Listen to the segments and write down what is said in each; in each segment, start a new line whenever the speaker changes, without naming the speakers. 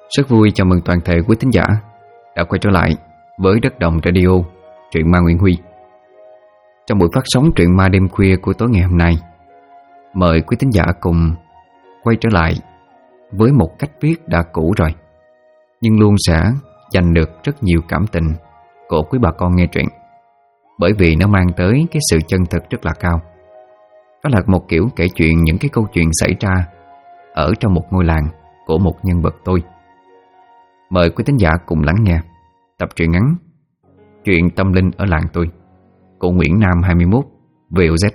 Rất vui chào mừng toàn thể quý thính giả đã quay trở lại với Đất Đồng Radio, truyện ma Nguyễn Huy. Trong buổi phát sóng truyện ma đêm khuya của tối ngày hôm nay, mời quý thính giả cùng quay trở lại với một cách viết đã cũ rồi, nhưng luôn sẽ giành được rất nhiều cảm tình của quý bà con nghe truyện, bởi vì nó mang tới cái sự chân thực rất là cao. Đó là một kiểu kể chuyện những cái câu chuyện xảy ra ở trong một ngôi làng của một nhân vật tôi. Mời quý thính giả cùng lắng nghe tập truyện ngắn Chuyện tâm linh ở làng tôi của Nguyễn Nam 21 VOZ.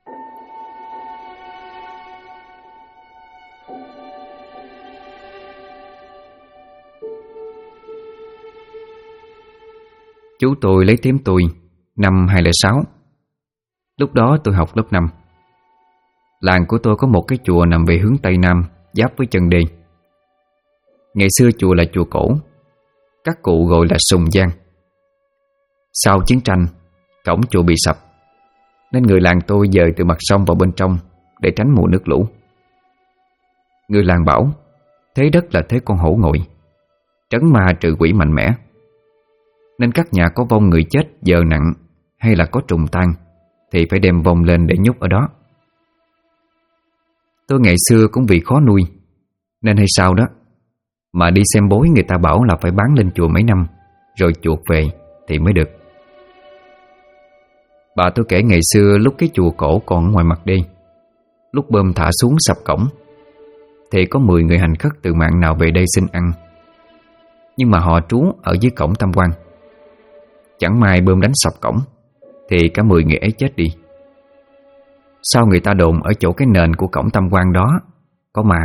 Chú tôi lấy thím tôi năm 2006. Lúc đó tôi học lớp 5. Làng của tôi có một cái chùa nằm về hướng Tây Nam, giáp với chân đê. Ngày xưa chùa là chùa cổ, các cụ gọi là Sùng Giang. Sau chiến tranh, cổng chùa bị sập, nên người làng tôi dời từ mặt sông vào bên trong để tránh mùa nước lũ. Người làng bảo thế đất là thế con hổ ngồi, trấn ma trừ quỷ mạnh mẽ, nên các nhà có vong người chết giờ nặng hay là có trùng tang thì phải đem vong lên để nhốt ở đó. Tôi ngày xưa cũng vì khó nuôi nên hay sao đó mà đi xem bói người ta bảo là phải bán lên chùa mấy năm rồi chuộc về thì mới được. Bà tôi kể ngày xưa lúc cái chùa cổ còn ngoài mặt đê, lúc bơm thả xuống sập cổng thì có 10 người hành khất từ mạng nào về đây xin ăn, nhưng mà họ trú ở dưới cổng tam quan. Chẳng may bơm đánh sập cổng thì cả 10 người ấy chết đi. Sau người ta đồn ở chỗ cái nền của cổng tam quan đó có ma.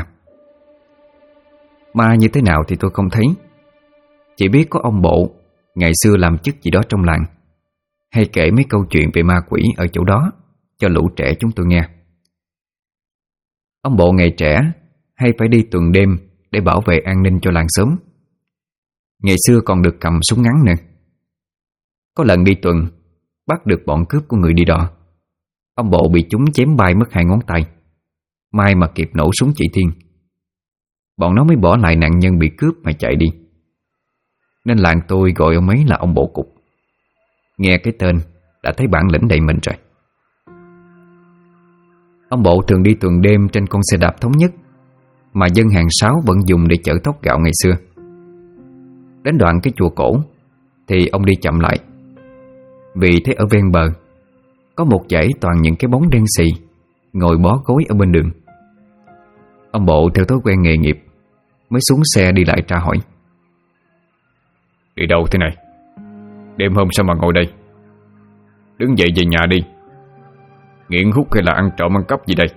Ma như thế nào thì tôi không thấy, chỉ biết có ông bộ ngày xưa làm chức gì đó trong làng, hay kể mấy câu chuyện về ma quỷ ở chỗ đó cho lũ trẻ chúng tôi nghe. Ông bộ ngày trẻ hay phải đi tuần đêm để bảo vệ an ninh cho làng xóm. Ngày xưa còn được cầm súng ngắn nữa. Có lần đi tuần bắt được bọn cướp của người đi đò, ông bộ bị chúng chém bay mất 2 ngón tay. May mà kịp nổ súng chỉ thiên, bọn nó mới bỏ lại nạn nhân bị cướp mà chạy đi. Nên làng tôi gọi ông ấy là ông bộ cục. Nghe cái tên đã thấy bản lĩnh đầy mình rồi. Ông bộ thường đi tuần đêm trên con xe đạp thống nhất mà dân hàng Sáo vẫn dùng để chở thóc gạo ngày xưa. Đến đoạn cái chùa cổ thì ông đi chậm lại, vì thế ở ven bờ có một dãy toàn những cái bóng đen xì ngồi bó gối ở bên đường. Ông bộ theo thói quen nghề nghiệp mới xuống xe đi lại tra hỏi: "Đi đâu thế này? Đêm hôm sao mà ngồi đây? Đứng dậy về nhà đi. Nghiện hút hay là ăn trộm ăn cắp gì đây?"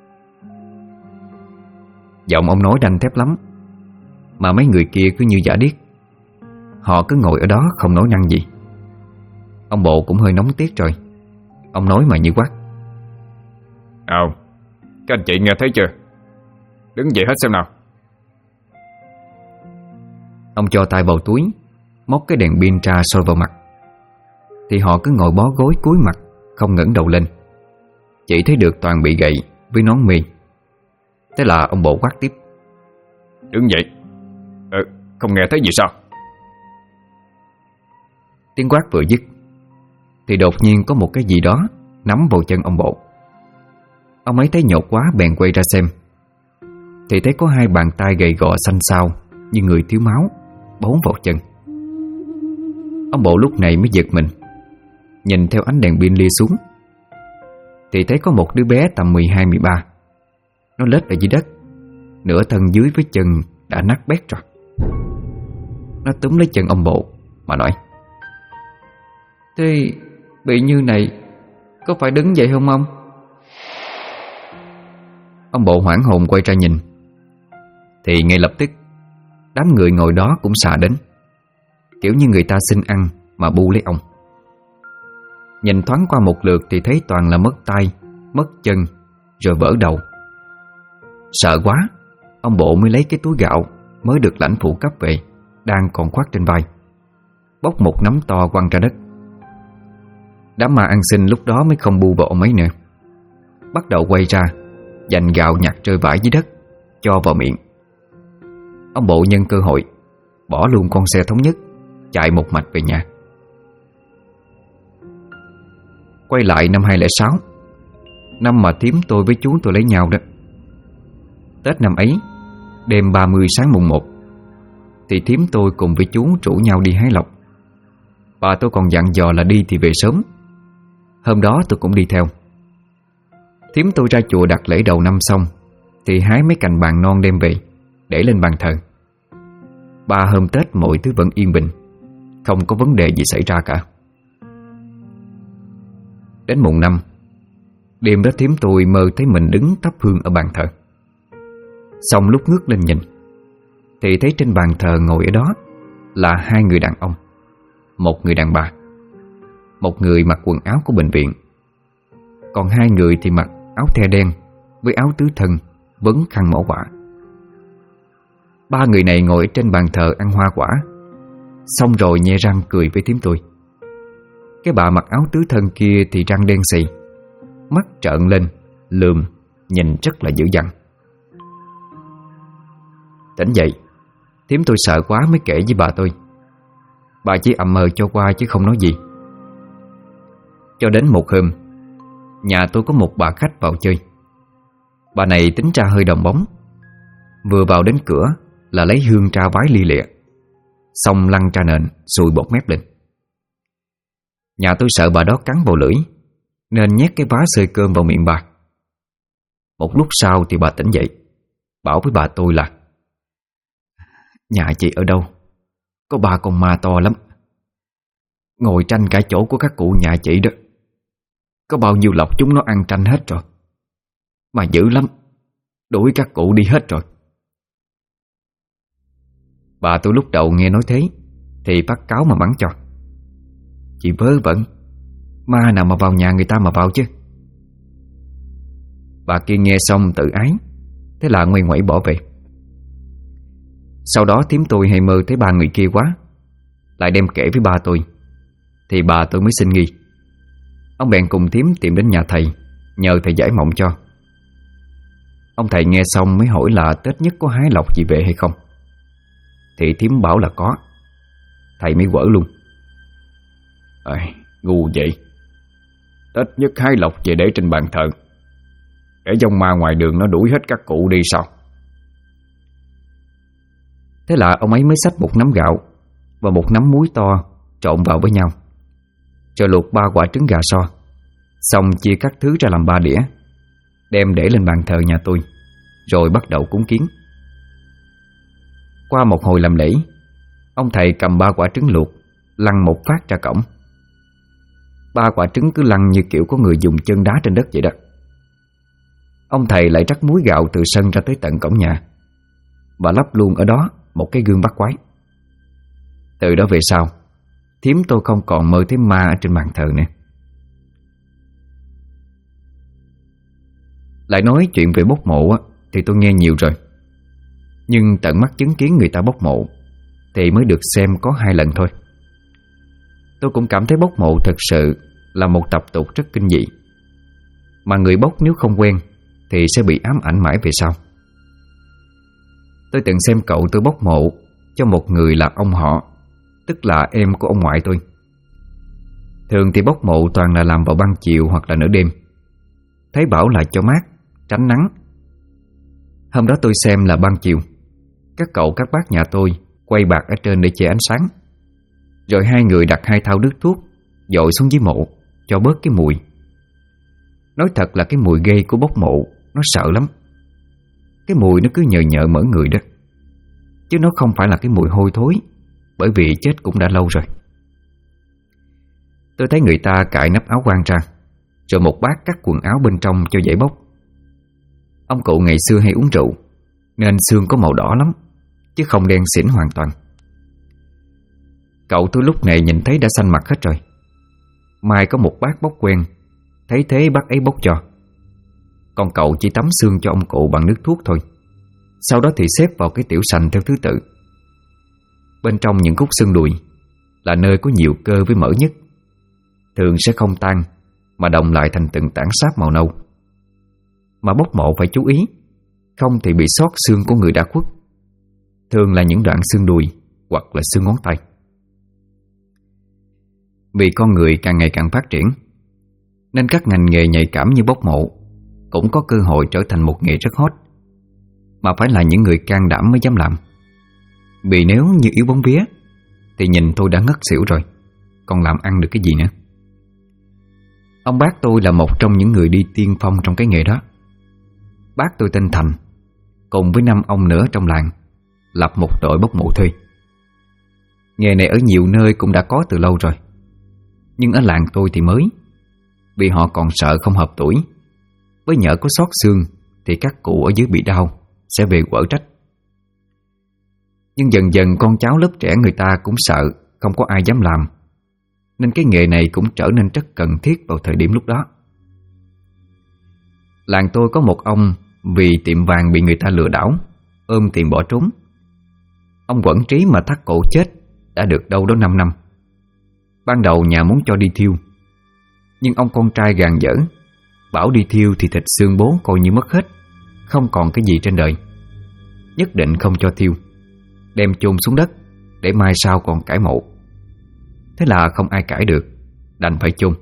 Giọng ông nói đanh thép lắm, mà mấy người kia cứ như giả điếc. Họ cứ ngồi ở đó không nói năng gì. Ông bộ cũng hơi nóng tiếc rồi. Ông nói mà như quát: "Nào, các anh chị nghe thấy chưa? Đứng dậy hết xem nào." Ông cho tay vào túi, móc cái đèn pin ra soi vào mặt. Thì họ cứ ngồi bó gối cúi mặt, không ngẩng đầu lên. Chỉ thấy được toàn bị gậy với nón mì. Thế là ông bộ quát tiếp: "Đứng dậy. Không nghe thấy gì sao?" Tiếng quát vừa dứt thì đột nhiên có một cái gì đó nắm vào chân ông bộ. Ông ấy thấy nhột quá bèn quay ra xem, thì thấy có 2 bàn tay gầy gò xanh xao như người thiếu máu bấu vào chân. Ông bộ lúc này mới giật mình, nhìn theo ánh đèn pin lia xuống thì thấy có một đứa bé tầm 12-13. Nó lết ở dưới đất, nửa thân dưới với chân đã nát bét rồi. Nó túm lấy chân ông bộ mà nói: "Thế bị như này có phải đứng dậy không ông?" Ông bộ hoảng hồn quay ra nhìn thì ngay lập tức đám người ngồi đó cũng xả đến, kiểu như người ta xin ăn mà bu lấy ông. Nhìn thoáng qua một lượt thì thấy toàn là mất tay, mất chân, rồi vỡ đầu. Sợ quá, ông bộ mới lấy cái túi gạo mới được lãnh phụ cấp về đang còn khoác trên vai, bốc một nắm to quăng ra đất. Đám ma ăn xin lúc đó mới không bu vào ông ấy nữa, bắt đầu quay ra giành gạo nhặt rơi vãi dưới đất cho vào miệng. ông bộ nhân cơ hội bỏ luôn con xe thống nhất, chạy một mạch về nhà. Quay lại năm 2006, năm mà thím tôi với chú tôi lấy nhau đó. Tết năm ấy, đêm 30 sáng mùng 1, thì thím tôi cùng với chú rủ nhau đi hái lộc. Bà tôi còn dặn dò là đi thì về sớm. Hôm đó tôi cũng đi theo. Thím tôi ra chùa đặt lễ đầu năm xong thì hái mấy cành bàng non đem về để lên bàn thờ. 3 hôm Tết mọi thứ vẫn yên bình, không có vấn đề gì xảy ra cả. Đến mùng 5, đêm đó thím tôi mơ thấy mình đứng thắp hương ở bàn thờ. Xong lúc ngước lên nhìn thì thấy trên bàn thờ ngồi ở đó là 2 người đàn ông, 1 người đàn bà. Một người mặc quần áo của bệnh viện, còn 2 người thì mặc áo the đen với áo tứ thân, vấn khăn mỏ quả. 3 người này ngồi trên bàn thờ ăn hoa quả, xong rồi nhe răng cười với thím tôi. Cái bà mặc áo tứ thân kia thì răng đen xì, mắt trợn lên, lườm, nhìn rất là dữ dằn. Tỉnh dậy, thím tôi sợ quá mới kể với bà tôi. Bà chỉ ậm ờ cho qua chứ không nói gì. Cho đến một hôm, nhà tôi có một bà khách vào chơi. Bà này tính ra hơi đòn bóng. Vừa vào đến cửa là lấy hương ra vái lia lịa, xong lăn ra nền, sùi bọt mép lên. Nhà tôi sợ bà đó cắn vào lưỡi, nên nhét cái vá xơi cơm vào miệng bà. Một lúc sau thì bà tỉnh dậy, bảo với bà tôi là: nhà chị ở đâu? Có 3 con ma to lắm, ngồi tranh cả chỗ của các cụ nhà chị đó. Có bao nhiêu lộc chúng nó ăn tranh hết rồi, mà dữ lắm, đuổi các cụ đi hết rồi. Bà tôi lúc đầu nghe nói thế thì bắt cáo mà mắng cho: chị vớ vẩn, ma nào mà vào nhà người ta mà vào chứ. Bà kia nghe xong tự ái, thế là ngoay ngoẩy bỏ về. Sau đó thím tôi hay mơ thấy 3 người kia quá, lại đem kể với ba tôi, thì bà tôi mới xin nghi. Ông bèn cùng thím tìm đến nhà thầy, nhờ thầy giải mộng cho. Ông thầy nghe xong mới hỏi là Tết nhất có hái lộc gì về hay không. Thì thím bảo là có. Thầy mới quở luôn: ngu vậy, Tết nhất hái lộc về để trên bàn thờ, để dòng ma ngoài đường nó đuổi hết các cụ đi sao? Thế là ông ấy mới xách một nắm gạo và một nắm muối to trộn vào với nhau, rồi luộc 3 quả trứng gà so, xong chia các thứ ra làm 3 đĩa, đem để lên bàn thờ nhà tôi, rồi bắt đầu cúng kiến. Qua một hồi làm lễ, ông thầy cầm 3 quả trứng luộc lăn một phát ra cổng. 3 quả trứng cứ lăn như kiểu có người dùng chân đá trên đất vậy đó. Ông thầy lại rắc muối gạo từ sân ra tới tận cổng nhà, và lắp luôn ở đó một cái gương bắt quái. Từ đó về sau, thím tôi không còn mơ thấy ma ở trên bàn thờ nữa. Lại nói chuyện về bốc mộ á, thì tôi nghe nhiều rồi, nhưng tận mắt chứng kiến người ta bốc mộ thì mới được xem có 2 lần thôi. Tôi cũng cảm thấy bốc mộ thật sự là một tập tục rất kinh dị, mà người bốc nếu không quen thì sẽ bị ám ảnh mãi về sau. Tôi từng xem cậu tôi bốc mộ cho một người là ông họ, tức là em của ông ngoại tôi. Thường thì bốc mộ toàn là làm vào ban chiều hoặc là nửa đêm, thấy bảo là cho mát, tránh nắng. Hôm đó tôi xem là ban chiều, các cậu các bác nhà tôi quay bạt ở trên để che ánh sáng, rồi 2 người đặt 2 thau nước thuốc dội xuống dưới mộ cho bớt cái mùi. Nói thật là cái mùi ghê của bốc mộ nó sợ lắm. Cái mùi nó cứ nhờ nhợ mở người đó, chứ nó không phải là cái mùi hôi thối, bởi vì chết cũng đã lâu rồi. Tôi thấy người ta cài nắp áo quan ra, rồi một bát cắt quần áo bên trong cho dễ bốc. Ông cụ ngày xưa hay uống rượu, nên xương có màu đỏ lắm, chứ không đen xỉn hoàn toàn. Cậu tôi lúc này nhìn thấy đã xanh mặt hết rồi. Mai có một bác bốc quen, thấy thế bác ấy bốc cho. Còn cậu chỉ tắm xương cho ông cụ bằng nước thuốc thôi, sau đó thì xếp vào cái tiểu sành theo thứ tự. Bên trong những khúc xương đùi là nơi có nhiều cơ với mỡ nhất, thường sẽ không tan mà đọng lại thành từng tảng sáp màu nâu. Mà bốc mộ phải chú ý, không thì bị xót xương của người đã khuất. thường là những đoạn xương đùi hoặc là xương ngón tay. Vì con người càng ngày càng phát triển, nên các ngành nghề nhạy cảm như bốc mộ cũng có cơ hội trở thành một nghề rất hot, mà phải là những người can đảm mới dám làm. Vì nếu như yếu bóng vía thì nhìn tôi đã ngất xỉu rồi, còn làm ăn được cái gì nữa. Ông bác tôi là một trong những người đi tiên phong trong cái nghề đó. Bác tôi tên Thành, cùng với 5 ông nữa trong làng lập một đội bốc mộ thuê. Nghề này ở nhiều nơi cũng đã có từ lâu rồi, nhưng ở làng tôi thì mới, vì họ còn sợ không hợp tuổi, với nhỡ có xót xương thì các cụ ở dưới bị đau sẽ về quở trách. Nhưng dần dần con cháu lớp trẻ người ta cũng sợ không có ai dám làm, nên cái nghề này cũng trở nên rất cần thiết vào thời điểm lúc đó. Làng tôi có một ông vì tiệm vàng bị người ta lừa đảo, ôm tiền bỏ trốn. Ông quẫn trí mà thắt cổ chết đã được đâu đó 5 năm. Ban đầu nhà muốn cho đi thiêu, nhưng ông con trai gàn dở, bảo đi thiêu thì thịt xương bố coi như mất hết, không còn cái gì trên đời. Nhất định không cho thiêu, đem chôn xuống đất để mai sau còn cải mộ. Thế là không ai cãi được, đành phải chôn.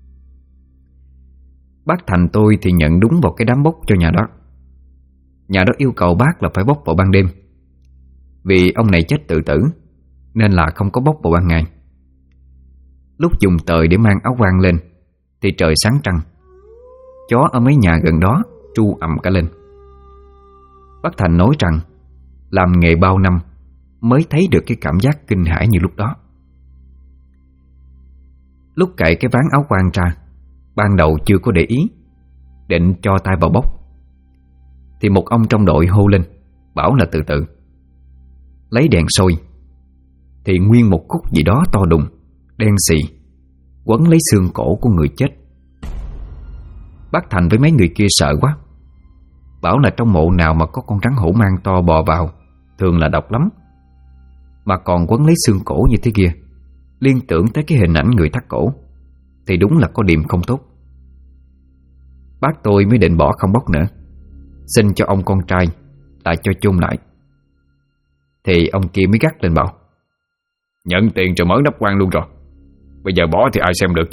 Bác Thành tôi thì nhận đúng vào cái đám bốc cho nhà đó. Nhà đó yêu cầu bác là phải bốc vào ban đêm, vì ông này chết tự tử, nên là không có bốc vào ban ngày. Lúc dùng tời để mang áo quan lên thì trời sáng trăng, chó ở mấy nhà gần đó tru ầm cả lên. Bác Thành nói rằng làm nghề bao năm mới thấy được cái cảm giác kinh hãi như lúc đó. Lúc cậy cái ván áo quan ra, ban đầu chưa có để ý, định cho tay vào bốc, thì một ông trong đội hô lên bảo là từ từ. Lấy đèn soi thì nguyên một khúc gì đó to đùng, đen xì, quấn lấy xương cổ của người chết. Bác Thành với mấy người kia sợ quá, bảo là trong mộ nào mà có con rắn hổ mang to bò vào thường là độc lắm, mà còn quấn lấy xương cổ như thế kia, liên tưởng tới cái hình ảnh người thắt cổ, thì đúng là có điểm không tốt. Bác tôi mới định bỏ không bốc nữa, xin cho ông con trai lại cho chôn lại. Thì ông kia mới gắt lên bảo: nhận tiền rồi mở nắp quan luôn rồi, bây giờ bỏ thì ai xem được chứ.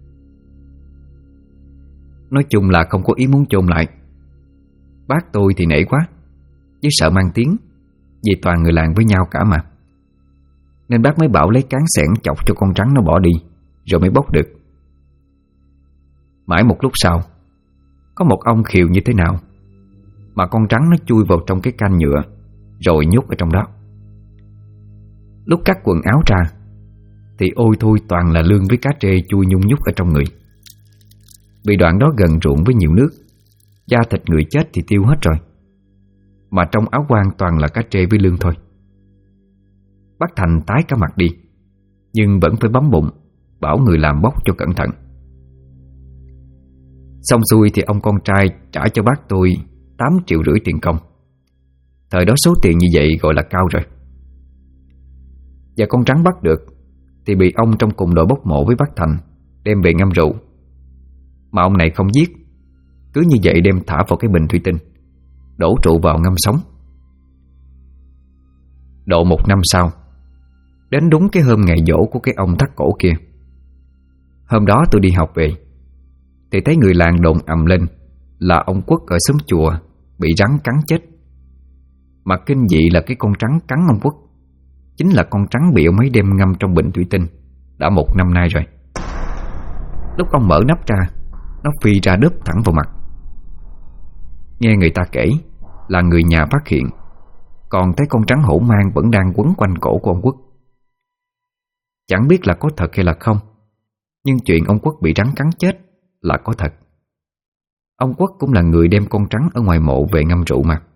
Nói chung là không có ý muốn chôn lại. Bác tôi thì nể quá, chứ sợ mang tiếng, vì toàn người làng với nhau cả mà, nên bác mới bảo lấy cán xẻng chọc cho con rắn nó bỏ đi, rồi mới bốc được. Mãi một lúc sau, có một ông khều như thế nào mà con rắn nó chui vào trong cái can nhựa, rồi nhốt ở trong đó. Lúc cắt quần áo ra thì ôi thôi toàn là lương với cá trê chui nhung nhúc ở trong người. Vì đoạn đó gần ruộng với nhiều nước, da thịt người chết thì tiêu hết rồi, mà trong áo quan toàn là cá trê với lương thôi. Bác Thành tái cả mặt đi, nhưng vẫn phải bấm bụng bảo người làm bốc cho cẩn thận. Xong xuôi thì ông con trai trả cho bác tôi 8,5 triệu tiền công. Thời đó số tiền như vậy gọi là cao rồi. Và con rắn bắt được thì bị ông trong cùng đội bốc mộ với bác Thành đem về ngâm rượu. Mà ông này không giết, cứ như vậy đem thả vào cái bình thủy tinh, đổ rượu vào ngâm sống. Độ 1 năm sau, đến đúng cái hôm ngày giỗ của cái ông thắt cổ kia. Hôm đó tôi đi học về thì thấy người làng đồn ầm lên là ông Quốc ở xóm chùa bị rắn cắn chết. Mà kinh dị là cái con rắn cắn ông Quốc chính là con rắn bị ông ấy đem ngâm trong bình thủy tinh đã 1 năm nay rồi. Lúc ông mở nắp ra, nó phi ra đớp thẳng vào mặt. Nghe người ta kể là người nhà phát hiện, còn thấy con rắn hổ mang vẫn đang quấn quanh cổ của ông Quốc. Chẳng biết là có thật hay là không, nhưng chuyện ông Quốc bị rắn cắn chết là có thật. Ông Quốc cũng là người đem con rắn ở ngoài mộ về ngâm rượu mà.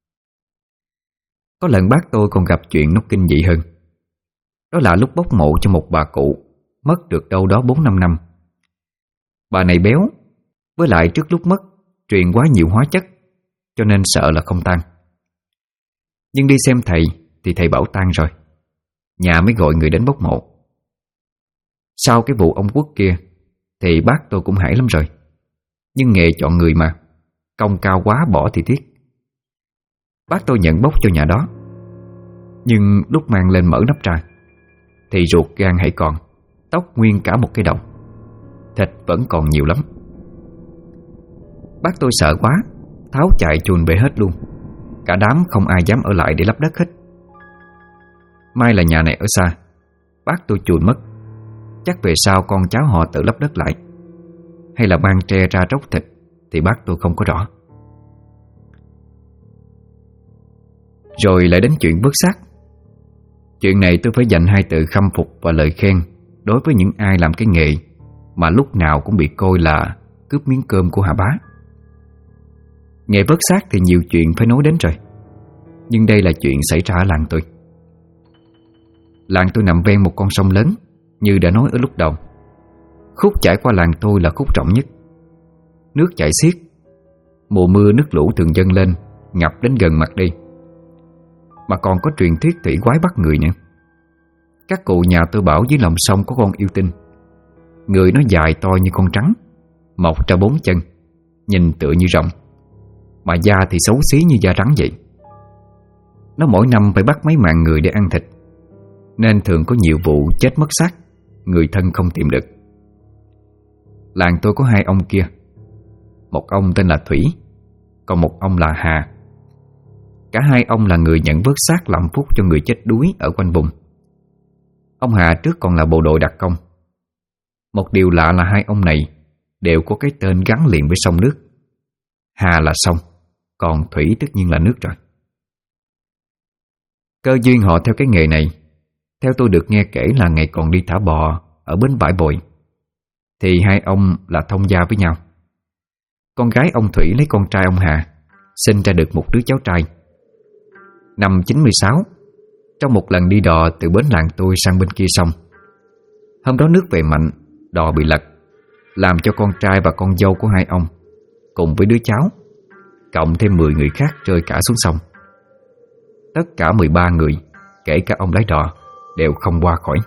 Có lần bác tôi còn gặp chuyện nó kinh dị hơn. Đó là lúc bốc mộ cho một bà cụ mất được đâu đó 4-5 năm. Bà này béo, với lại trước lúc mất truyền quá nhiều hóa chất, cho nên sợ là không tan. Nhưng đi xem thầy thì thầy bảo tan rồi. Nhà mới gọi người đến bốc mộ. Sau cái vụ ông Quốc kia thì bác tôi cũng hãi lắm rồi. Nhưng nghề chọn người mà, công cao quá bỏ thì tiếc. Bác tôi nhận bốc cho nhà đó. Nhưng lúc mang lên mở nắp ra thì ruột gan hãy còn, tóc nguyên cả một cái đầu, thịt vẫn còn nhiều lắm. Bác tôi sợ quá, tháo chạy chùn về hết luôn. Cả đám không ai dám ở lại để lấp đất hết. May là nhà này ở xa, bác tôi chùn mất. Chắc về sau con cháu họ tự lấp đất lại, hay là mang tre ra tróc thịt thì bác tôi không có rõ. Rồi lại đến chuyện vớt xác. Chuyện này tôi phải dành 2 từ khâm phục và lời khen đối với những ai làm cái nghề mà lúc nào cũng bị coi là cướp miếng cơm của Hà Bá. Nghề vớt xác thì nhiều chuyện phải nói đến rồi, nhưng đây là chuyện xảy ra ở làng tôi. Làng tôi nằm ven một con sông lớn, như đã nói ở lúc đầu. Khúc chảy qua làng tôi là khúc rộng nhất. Nước chảy xiết. Mùa mưa nước lũ thường dâng lên, ngập đến gần mặt đi. Mà còn có truyền thuyết thủy quái bắt người nữa. Các cụ nhà tôi bảo dưới lòng sông có con yêu tinh. Người nó dài to như con trắng, mọc ra 4 chân, nhìn tựa như rồng, mà da thì xấu xí như da rắn vậy. Nó mỗi năm phải bắt mấy mạng người để ăn thịt, nên thường có nhiều vụ chết mất xác, người thân không tìm được. Làng tôi có 2 ông kia. Một ông tên là Thủy, còn một ông là Hà. Cả 2 ông là người nhận vớt xác làm phúc cho người chết đuối ở quanh vùng. Ông Hà trước còn là bộ đội đặc công. Một điều lạ là 2 ông này đều có cái tên gắn liền với sông nước. Hà là sông, còn Thủy tất nhiên là nước rồi. Cơ duyên họ theo cái nghề này, theo tôi được nghe kể là ngày còn đi thả bò ở bến bãi Bồi, thì 2 ông là thông gia với nhau. Con gái ông Thủy lấy con trai ông Hà, sinh ra được một đứa cháu trai. Năm 96, trong một lần đi đò từ bến làng tôi sang bên kia sông, hôm đó nước về mạnh, đò bị lật, làm cho con trai và con dâu của 2 ông cùng với đứa cháu, cộng thêm 10 người khác rơi cả xuống sông. Tất cả 13 người, kể cả ông lái đò, đều không qua khỏi.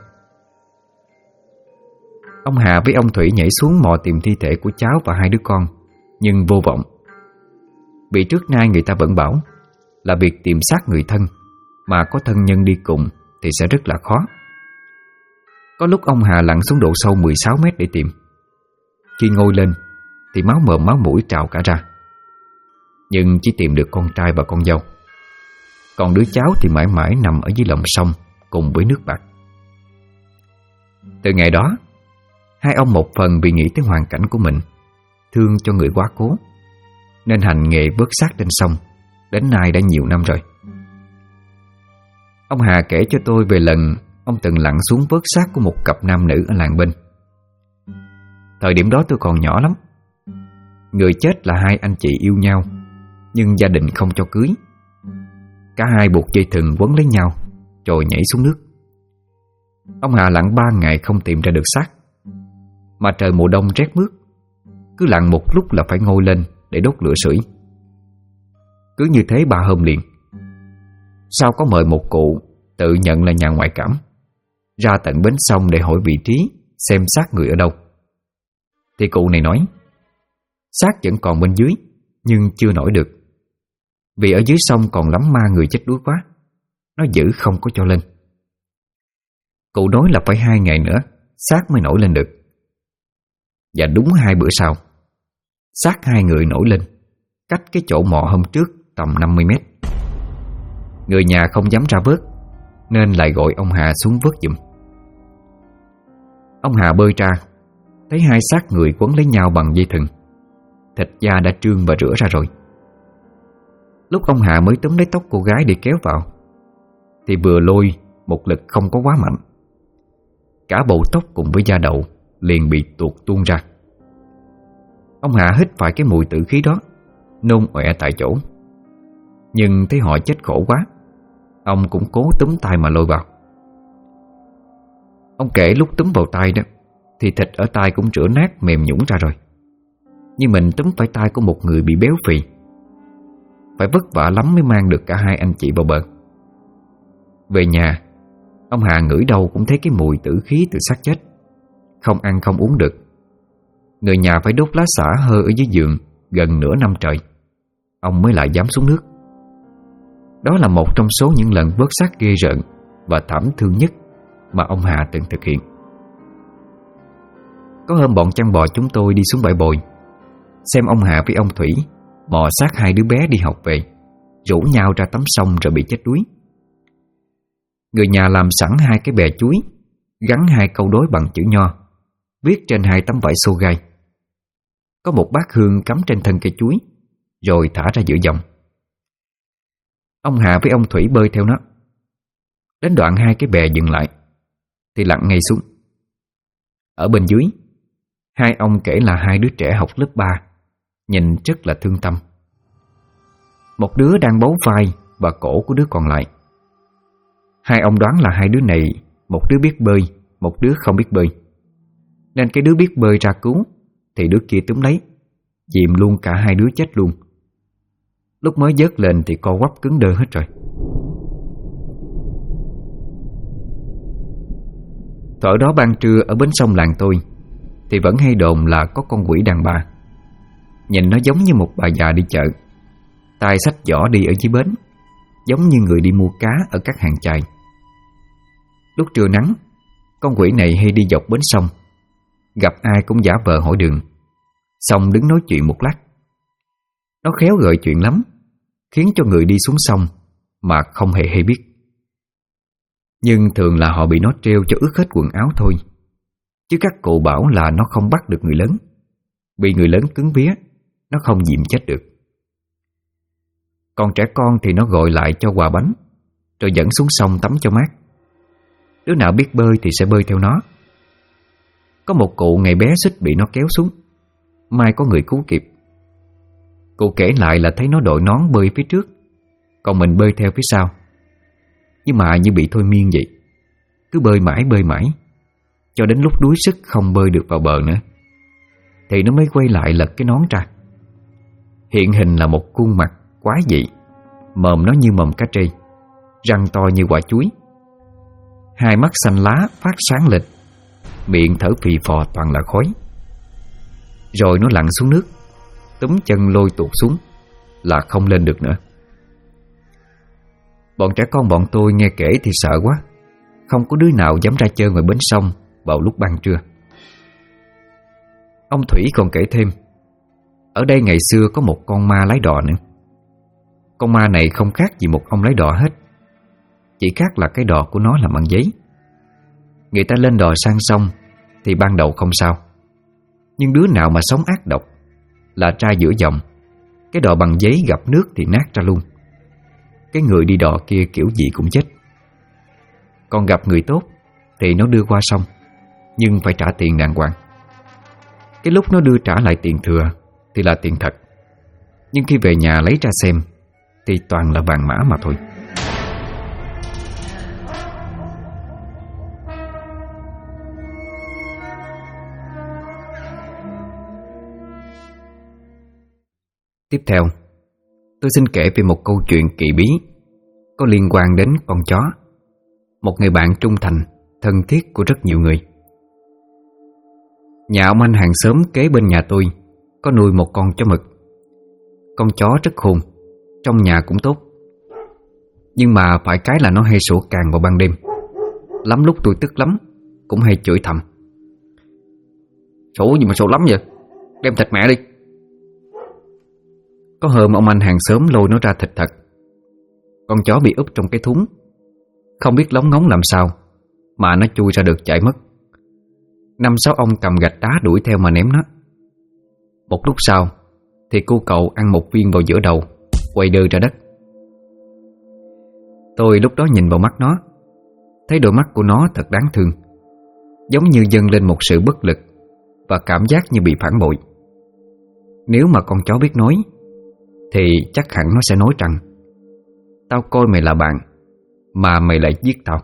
Ông Hà với ông Thủy nhảy xuống mò tìm thi thể của cháu và 2 đứa con, nhưng vô vọng. Vì trước nay người ta vẫn bảo là việc tìm xác người thân mà có thân nhân đi cùng thì sẽ rất là khó. Có lúc ông Hà lặn xuống độ sâu 16 mét để tìm. Khi ngồi lên thì máu mồm máu mũi trào cả ra, nhưng chỉ tìm được con trai và con dâu. Còn đứa cháu thì mãi mãi nằm ở dưới lòng sông cùng với nước bạc. Từ ngày đó, 2 ông một phần vì nghĩ tới hoàn cảnh của mình, thương cho người quá cố, nên hành nghề vớt xác trên sông đến nay đã nhiều năm rồi. Ông Hà kể cho tôi về lần ông từng lặn xuống vớt xác của một cặp nam nữ ở làng bên. Thời điểm đó tôi còn nhỏ lắm. Người chết là 2 anh chị yêu nhau, nhưng gia đình không cho cưới. Cả hai buộc dây thừng quấn lấy nhau rồi nhảy xuống nước. Ông Hà lặn 3 ngày không tìm ra được xác. Mà trời mùa đông rét mướt, cứ lặn một lúc là phải ngồi lên để đốt lửa sưởi. Cứ như thế 3 hôm liền. Sau có mời một cụ tự nhận là nhà ngoại cảm ra tận bến sông để hỏi vị trí, xem xác người ở đâu. Thì cụ này nói xác vẫn còn bên dưới, nhưng chưa nổi được, vì ở dưới sông còn lắm ma người chết đuối quá, nó giữ không có cho lên. Cụ nói là phải 2 ngày nữa xác mới nổi lên được. Và đúng 2 bữa sau, xác 2 người nổi lên, cách cái chỗ mò hôm trước tầm 50 mét. Người nhà không dám ra vớt, nên lại gọi ông Hà xuống vớt giùm. Ông Hà bơi ra, thấy 2 xác người quấn lấy nhau bằng dây thừng, thịt da đã trương và rửa ra rồi. Lúc ông Hà mới túm lấy tóc cô gái để kéo vào, thì vừa lôi một lực không có quá mạnh, cả bộ tóc cùng với da đầu liền bị tuột tuôn ra. Ông Hà hít phải cái mùi tử khí đó, nôn ọe tại chỗ. Nhưng thấy họ chết khổ quá, ông cũng cố túm tay mà lôi vào. Ông kể lúc túm vào tay đó thì thịt ở tay cũng rửa nát mềm nhũn ra rồi, nhưng mình túm phải tay của một người bị béo phì. Phải vất vả lắm mới mang được cả 2 anh chị vào bờ. Về nhà, ông Hà ngửi đâu cũng thấy cái mùi tử khí từ xác chết. Không ăn không uống được. Người nhà phải đốt lá xả hơ ở dưới giường gần nửa năm trời, ông mới lại dám xuống nước. Đó là một trong số những lần vớt xác ghê rợn và thảm thương nhất mà ông Hà từng thực hiện. Có hôm bọn chăn bò chúng tôi đi xuống bãi bồi, xem ông Hà với ông Thủy mò xác hai đứa bé đi học về, rủ nhau ra tắm sông rồi bị chết đuối. Người nhà làm sẵn hai cái bè chuối, gắn hai câu đối bằng chữ nho, viết trên hai tấm vải xô gai. Có một bát hương cắm trên thân cây chuối, rồi thả ra giữa dòng. Ông Hà với ông Thủy bơi theo nó. Đến đoạn hai cái bè dừng lại thì lặn ngay xuống. Ở bên dưới, hai ông kể là hai đứa trẻ học lớp 3, nhìn rất là thương tâm. Một đứa đang bấu vai và cổ của đứa còn lại. Hai ông đoán là hai đứa này, một đứa biết bơi, một đứa không biết bơi, nên cái đứa biết bơi ra cứu thì đứa kia túm lấy, chìm luôn cả hai đứa chết luôn. Lúc mới vớt lên thì co quắp cứng đơ hết rồi. Thuở đó ban trưa ở bến sông làng tôi thì vẫn hay đồn là có con quỷ đàn bà. Nhìn nó giống như một bà già đi chợ, tay xách giỏ đi ở dưới bến, giống như người đi mua cá ở các hàng chài. Lúc trưa nắng, con quỷ này hay đi dọc bến sông, gặp ai cũng giả vờ hỏi đường, xong đứng nói chuyện một lát. Nó khéo gợi chuyện lắm, khiến cho người đi xuống sông mà không hề hay biết. Nhưng thường là họ bị nó treo cho ướt hết quần áo thôi, chứ các cụ bảo là nó không bắt được người lớn. Bị người lớn cứng vía, nó không dìm chết được. Còn trẻ con thì nó gọi lại cho quà bánh, rồi dẫn xuống sông tắm cho mát. Đứa nào biết bơi thì sẽ bơi theo nó. Có một cụ ngày bé xích bị nó kéo xuống, may có người cứu kịp. Cụ kể lại là thấy nó đội nón bơi phía trước, còn mình bơi theo phía sau. Nhưng mà như bị thôi miên vậy, cứ bơi mãi, cho đến lúc đuối sức không bơi được vào bờ nữa, thì nó mới quay lại lật cái nón ra. Hiện hình là một khuôn mặt quái dị, mồm nó như mồm cá trê, răng to như quả chuối, hai mắt xanh lá phát sáng lên, miệng thở phì phò toàn là khói. Rồi nó lặn xuống nước, túm chân lôi tuột xuống là không lên được nữa. Bọn trẻ con bọn tôi nghe kể thì sợ quá, không có đứa nào dám ra chơi ngoài bến sông vào lúc ban trưa. Ông Thủy còn kể thêm, ở đây ngày xưa có một con ma lái đò nữa. Con ma này không khác gì một ông lái đò hết, chỉ khác là cái đò của nó làm bằng giấy. Người ta lên đò sang sông thì ban đầu không sao, nhưng đứa nào mà sống ác độc là tra giữa dòng, cái đò bằng giấy gặp nước thì nát ra luôn. Cái người đi đò kia kiểu gì cũng chết. Còn gặp người tốt thì nó đưa qua sông, nhưng phải trả tiền đàng hoàng. Cái lúc nó đưa trả lại tiền thừa thì là tiền thật, nhưng khi về nhà lấy ra xem thì toàn là vàng mã mà thôi. Tiếp theo, tôi xin kể về một câu chuyện kỳ bí có liên quan đến con chó, một người bạn trung thành, thân thiết của rất nhiều người. Nhà ông anh hàng xóm kế bên nhà tôi có nuôi một con chó mực. Con chó rất khôn, trong nhà cũng tốt, nhưng mà phải cái là nó hay sủa càng vào ban đêm. Lắm lúc tôi tức lắm, cũng hay chửi thầm: "Sủa gì mà sủa lắm vậy? Đem thịt mẹ đi." Có hôm ông anh hàng xóm lôi nó ra thịt thật. Con chó bị úp trong cái thúng, không biết lóng ngóng làm sao mà nó chui ra được chạy mất. 5-6 ông cầm gạch đá đuổi theo mà ném nó. Một lúc sau thì cô cậu ăn một viên vào giữa đầu, quay đơ ra đất. Tôi lúc đó nhìn vào mắt nó, thấy đôi mắt của nó thật đáng thương, giống như dâng lên một sự bất lực và cảm giác như bị phản bội. Nếu mà con chó biết nói thì chắc hẳn nó sẽ nói rằng: "Tao coi mày là bạn mà mày lại giết tao."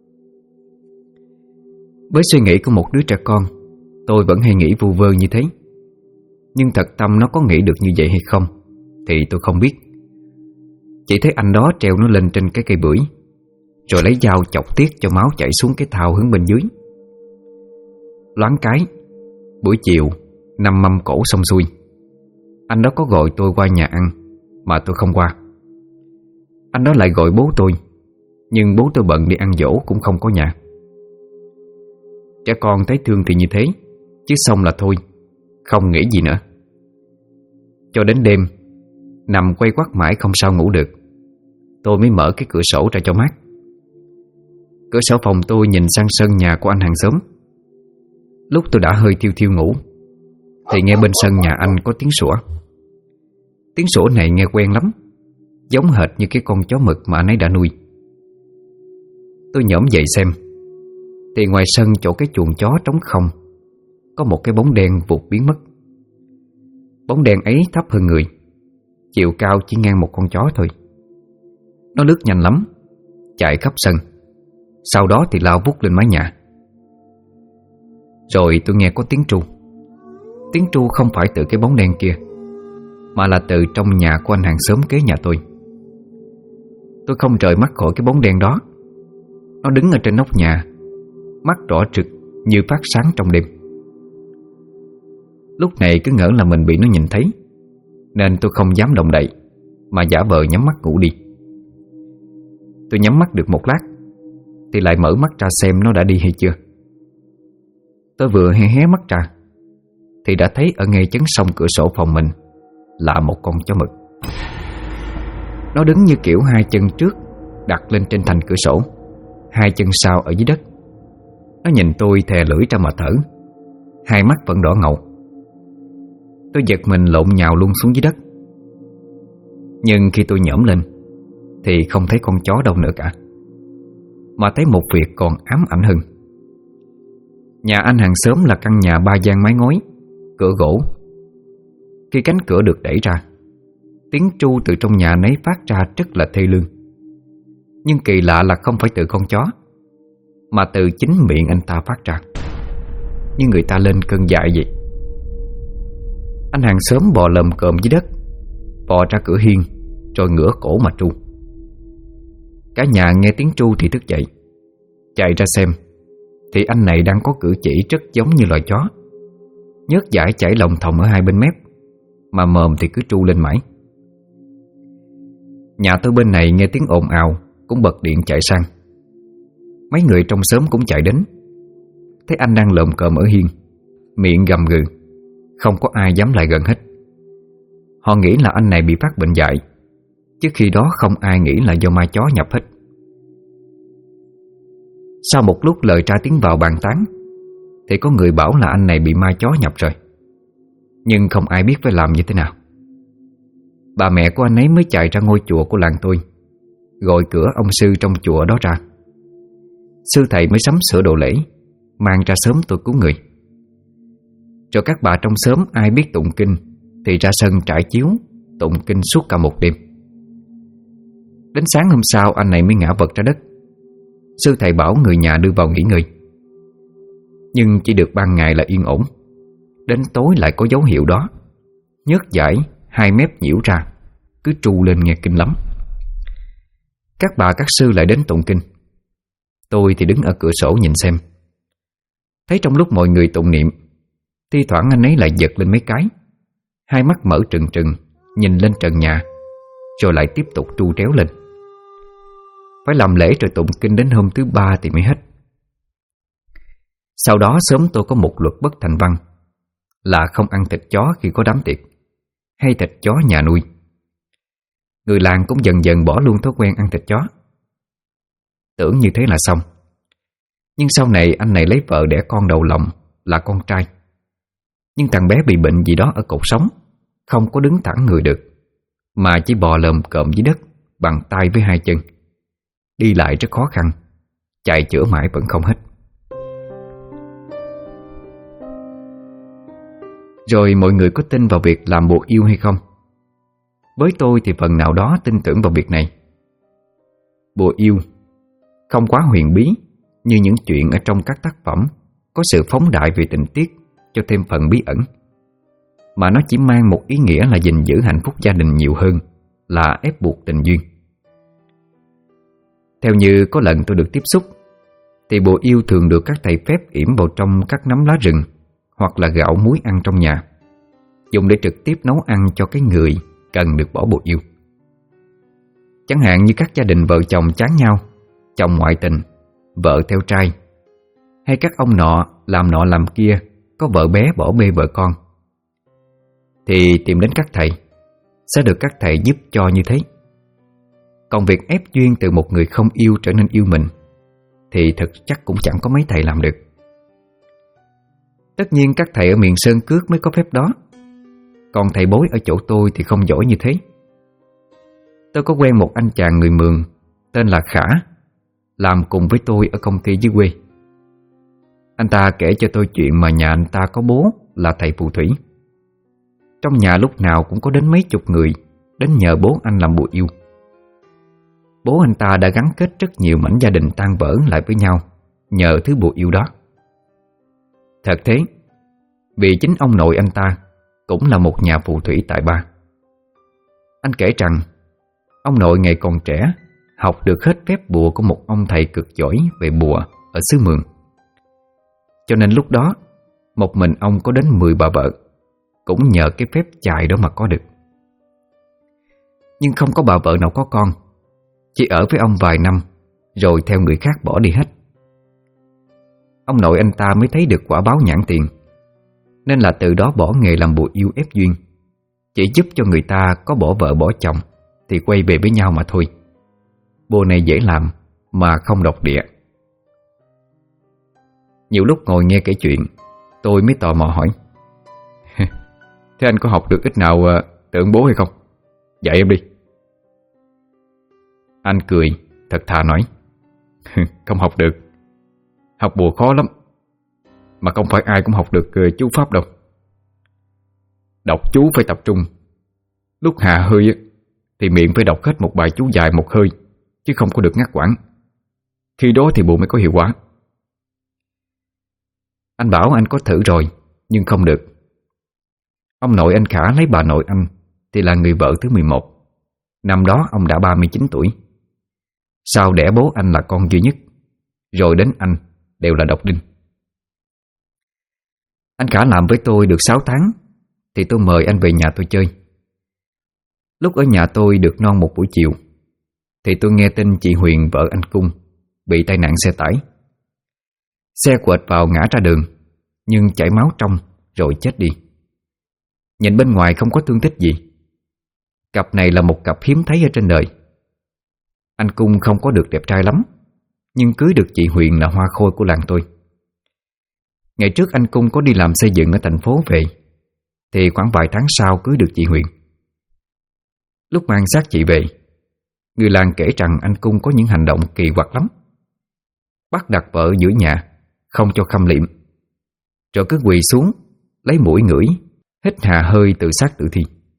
Với suy nghĩ của một đứa trẻ con, tôi vẫn hay nghĩ vu vơ như thế. Nhưng thật tâm nó có nghĩ được như vậy hay không thì tôi không biết. Chỉ thấy anh đó treo nó lên trên cái cây bưởi, rồi lấy dao chọc tiết cho máu chảy xuống cái thau hướng bên dưới. Loáng cái, buổi chiều, năm mâm cỗ xong xuôi, anh đó có gọi tôi qua nhà ăn mà tôi không qua. Anh đó lại gọi bố tôi, nhưng bố tôi bận đi ăn giỗ cũng không có nhà. Trẻ con thấy thương thì như thế, chứ xong là thôi, không nghĩ gì nữa. Cho đến đêm, nằm quay quắt mãi không sao ngủ được, tôi mới mở cái cửa sổ ra cho mát. Cửa sổ phòng tôi nhìn sang sân nhà của anh hàng xóm. Lúc tôi đã hơi thiêu thiêu ngủ thì nghe bên sân nhà anh có tiếng sủa. Tiếng sủa này nghe quen lắm, giống hệt như cái con chó mực mà anh ấy đã nuôi. Tôi nhổm dậy xem, thì ngoài sân chỗ cái chuồng chó trống không có một cái bóng đen vụt biến mất. Bóng đen ấy thấp hơn người, chiều cao chỉ ngang một con chó thôi. Nó lướt nhanh lắm, chạy khắp sân, sau đó thì lao vút lên mái nhà. Rồi tôi nghe có tiếng tru. Tiếng tru không phải từ cái bóng đen kia, mà là từ trong nhà của anh hàng xóm kế nhà tôi. Tôi không rời mắt khỏi cái bóng đen đó. Nó đứng ở trên nóc nhà, mắt đỏ rực như phát sáng trong đêm. Lúc này cứ ngỡ là mình bị nó nhìn thấy, nên tôi không dám động đậy, mà giả vờ nhắm mắt ngủ đi. Tôi nhắm mắt được một lát thì lại mở mắt ra xem nó đã đi hay chưa. Tôi vừa hé mắt ra thì đã thấy ở ngay chắn song cửa sổ phòng mình là một con chó mực. Nó đứng như kiểu hai chân trước đặt lên trên thành cửa sổ, hai chân sau ở dưới đất. Nó nhìn tôi thè lưỡi ra mà thở, hai mắt vẫn đỏ ngầu. Tôi giật mình lộn nhào luôn xuống dưới đất. Nhưng khi tôi nhổm lên thì không thấy con chó đâu nữa cả, mà thấy một việc còn ám ảnh hơn. Nhà anh hàng xóm là căn nhà 3 gian mái ngói, cửa gỗ. Khi cánh cửa được đẩy ra, tiếng tru từ trong nhà nấy phát ra rất là thê lương. Nhưng kỳ lạ là không phải từ con chó, mà từ chính miệng anh ta phát ra, như người ta lên cơn dại vậy. Anh hàng xóm bò lồm cồm dưới đất, bò ra cửa hiên, rồi ngửa cổ mà tru. Cả nhà nghe tiếng tru thì thức dậy, chạy ra xem thì anh này đang có cử chỉ rất giống như loài chó, nhớt dãi chảy lòng thòng ở hai bên mép, mà mồm thì cứ tru lên mãi. Nhà tôi bên này nghe tiếng ồn ào cũng bật điện chạy sang. Mấy người trong xóm cũng chạy đến, thấy anh đang lồm cồm ở hiên, miệng gầm gừ, không có ai dám lại gần hết. Họ nghĩ là anh này bị phát bệnh dại, chứ khi đó không ai nghĩ là do ma chó nhập hết. Sau một lúc lời ra tiếng vào bàn tán thì có người bảo là anh này bị ma chó nhập rồi, nhưng không ai biết phải làm như thế nào. Bà mẹ của anh ấy mới chạy ra ngôi chùa của làng tôi, gọi cửa ông sư trong chùa đó ra. Sư thầy mới sắm sửa đồ lễ, mang ra sớm tôi cứu người. Cho các bà trong xóm ai biết tụng kinh thì ra sân trải chiếu tụng kinh suốt cả một đêm. Đến sáng hôm sau anh này mới ngã vật ra đất. Sư thầy bảo người nhà đưa vào nghỉ ngơi. Nhưng chỉ được ban ngày là yên ổn, đến tối lại có dấu hiệu đó, nhớt dãi, hai mép nhiễu ra, cứ tru lên nghe kinh lắm. Các bà các sư lại đến tụng kinh. Tôi thì đứng ở cửa sổ nhìn xem. Thấy trong lúc mọi người tụng niệm, thi thoảng anh ấy lại giật lên mấy cái, hai mắt mở trừng trừng nhìn lên trần nhà, rồi lại tiếp tục tru tréo lên. Phải làm lễ rồi tụng kinh đến hôm thứ 3 thì mới hết. Sau đó sớm tôi có một luật bất thành văn là không ăn thịt chó khi có đám tiệc, hay thịt chó nhà nuôi. Người làng cũng dần dần bỏ luôn thói quen ăn thịt chó. Tưởng như thế là xong. Nhưng sau này anh này lấy vợ đẻ con đầu lòng là con trai. Nhưng thằng bé bị bệnh gì đó ở cột sống, không có đứng thẳng người được, mà chỉ bò lồm cộm dưới đất bằng tay với hai chân. Đi lại rất khó khăn, chạy chữa mãi vẫn không hết. Rồi mọi người có tin vào việc làm bùa yêu hay không? Với tôi thì phần nào đó tin tưởng vào việc này. Bùa yêu không quá huyền bí như những chuyện ở trong các tác phẩm có sự phóng đại về tình tiết cho thêm phần bí ẩn, mà nó chỉ mang một ý nghĩa là gìn giữ hạnh phúc gia đình nhiều hơn là ép buộc tình duyên. Theo như có lần tôi được tiếp xúc, thì bùa yêu thường được các thầy phép yểm vào trong các nắm lá rừng hoặc là gạo muối ăn trong nhà, dùng để trực tiếp nấu ăn cho cái người cần được bỏ bùa yêu. Chẳng hạn như các gia đình vợ chồng chán nhau, chồng ngoại tình, vợ theo trai, hay các ông nọ làm kia, có vợ bé bỏ bê vợ con, thì tìm đến các thầy sẽ được các thầy giúp cho như thế. Còn việc ép duyên từ một người không yêu trở nên yêu mình thì thực chắc cũng chẳng có mấy thầy làm được. Tất nhiên các thầy ở miền Sơn Cước mới có phép đó, còn thầy bói ở chỗ tôi thì không giỏi như thế. Tôi có quen một anh chàng người Mường tên là Khả, làm cùng với tôi ở công ty dưới quê. Anh ta kể cho tôi chuyện mà nhà anh ta có bố là thầy phù thủy. Trong nhà lúc nào cũng có đến mấy chục người đến nhờ bố anh làm bùa yêu. Bố anh ta đã gắn kết rất nhiều mảnh gia đình tan vỡ lại với nhau nhờ thứ bùa yêu đó. Thật thế, vì chính ông nội anh ta cũng là một nhà phù thủy tài ba. Anh kể rằng ông nội ngày còn trẻ học được hết phép bùa của một ông thầy cực giỏi về bùa ở xứ Mường. Cho nên lúc đó một mình ông có đến 10 bà vợ, cũng nhờ cái phép chài đó mà có được. Nhưng không có bà vợ nào có con, chỉ ở với ông vài năm rồi theo người khác bỏ đi hết. Ông nội anh ta mới thấy được quả báo nhãn tiền, nên là từ đó bỏ nghề làm bùa yêu ép duyên, chỉ giúp cho người ta có bỏ vợ bỏ chồng thì quay về với nhau mà thôi. Bùa này dễ làm mà không độc địa. Nhiều lúc ngồi nghe kể chuyện, tôi mới tò mò hỏi: thế anh có học được ít nào tượng bố hay không? Dạy em đi. Anh cười thật thà nói: không học được. Học bùa khó lắm, mà không phải ai cũng học được chú pháp đâu. Đọc chú phải tập trung. Lúc hạ hơi thì miệng phải đọc hết một bài chú dài một hơi, chứ không có được ngắt quãng. Khi đó thì bùa mới có hiệu quả. Anh bảo anh có thử rồi, nhưng không được. Ông nội anh Khả lấy bà nội anh thì là người vợ thứ 11. Năm đó ông đã 39 tuổi. Sau đẻ bố anh là con duy nhất, rồi đến anh đều là độc đinh. Anh Khả làm với tôi được 6 tháng thì tôi mời anh về nhà tôi chơi. Lúc ở nhà tôi được non một buổi chiều thì tôi nghe tin chị Huyền, vợ anh Cung, bị tai nạn xe tải. Xe quệt vào ngã ra đường, nhưng chảy máu trong rồi chết đi. Nhìn bên ngoài không có thương tích gì. Cặp này là một cặp hiếm thấy ở trên đời. Anh Cung không có được đẹp trai lắm, nhưng cưới được chị Huyền là hoa khôi của làng tôi. Ngày trước anh Cung có đi làm xây dựng ở thành phố về, thì khoảng vài tháng sau cưới được chị Huyền. Lúc mang xác chị về, người làng kể rằng anh Cung có những hành động kỳ quặc lắm. Bắt đặt vợ giữa nhà, không cho khâm liệm, rồi cứ quỳ xuống, lấy mũi ngửi, hít hà hơi tự sát tự thi.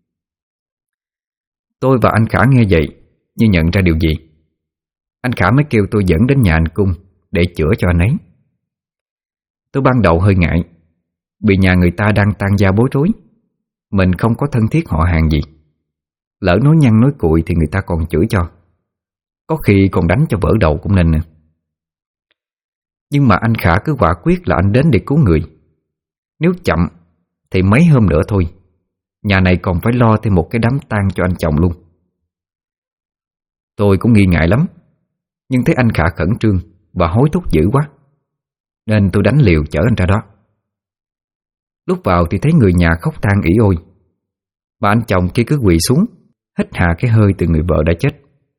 Tôi và anh Khả nghe vậy như nhận ra điều gì. Anh Khả mới kêu tôi dẫn đến nhà anh Cung để chữa cho anh ấy. Tôi ban đầu hơi ngại, vì nhà người ta đang tang gia bối rối, mình không có thân thiết họ hàng gì. Lỡ nói nhăn nói cuội thì người ta còn chửi cho, có khi còn đánh cho vỡ đầu cũng nên nè. Nhưng mà anh Khả cứ quả quyết là anh đến để cứu người. Nếu chậm thì mấy hôm nữa thôi, nhà này còn phải lo thêm một cái đám tang cho anh chồng luôn. Tôi cũng nghi ngại lắm, nhưng thấy anh Khả khẩn trương và hối thúc dữ quá, nên tôi đánh liều chở anh ra đó. Lúc vào thì thấy người nhà khóc than ỉ ôi, và anh chồng kia cứ quỳ xuống, hít hà cái hơi từ người vợ đã chết.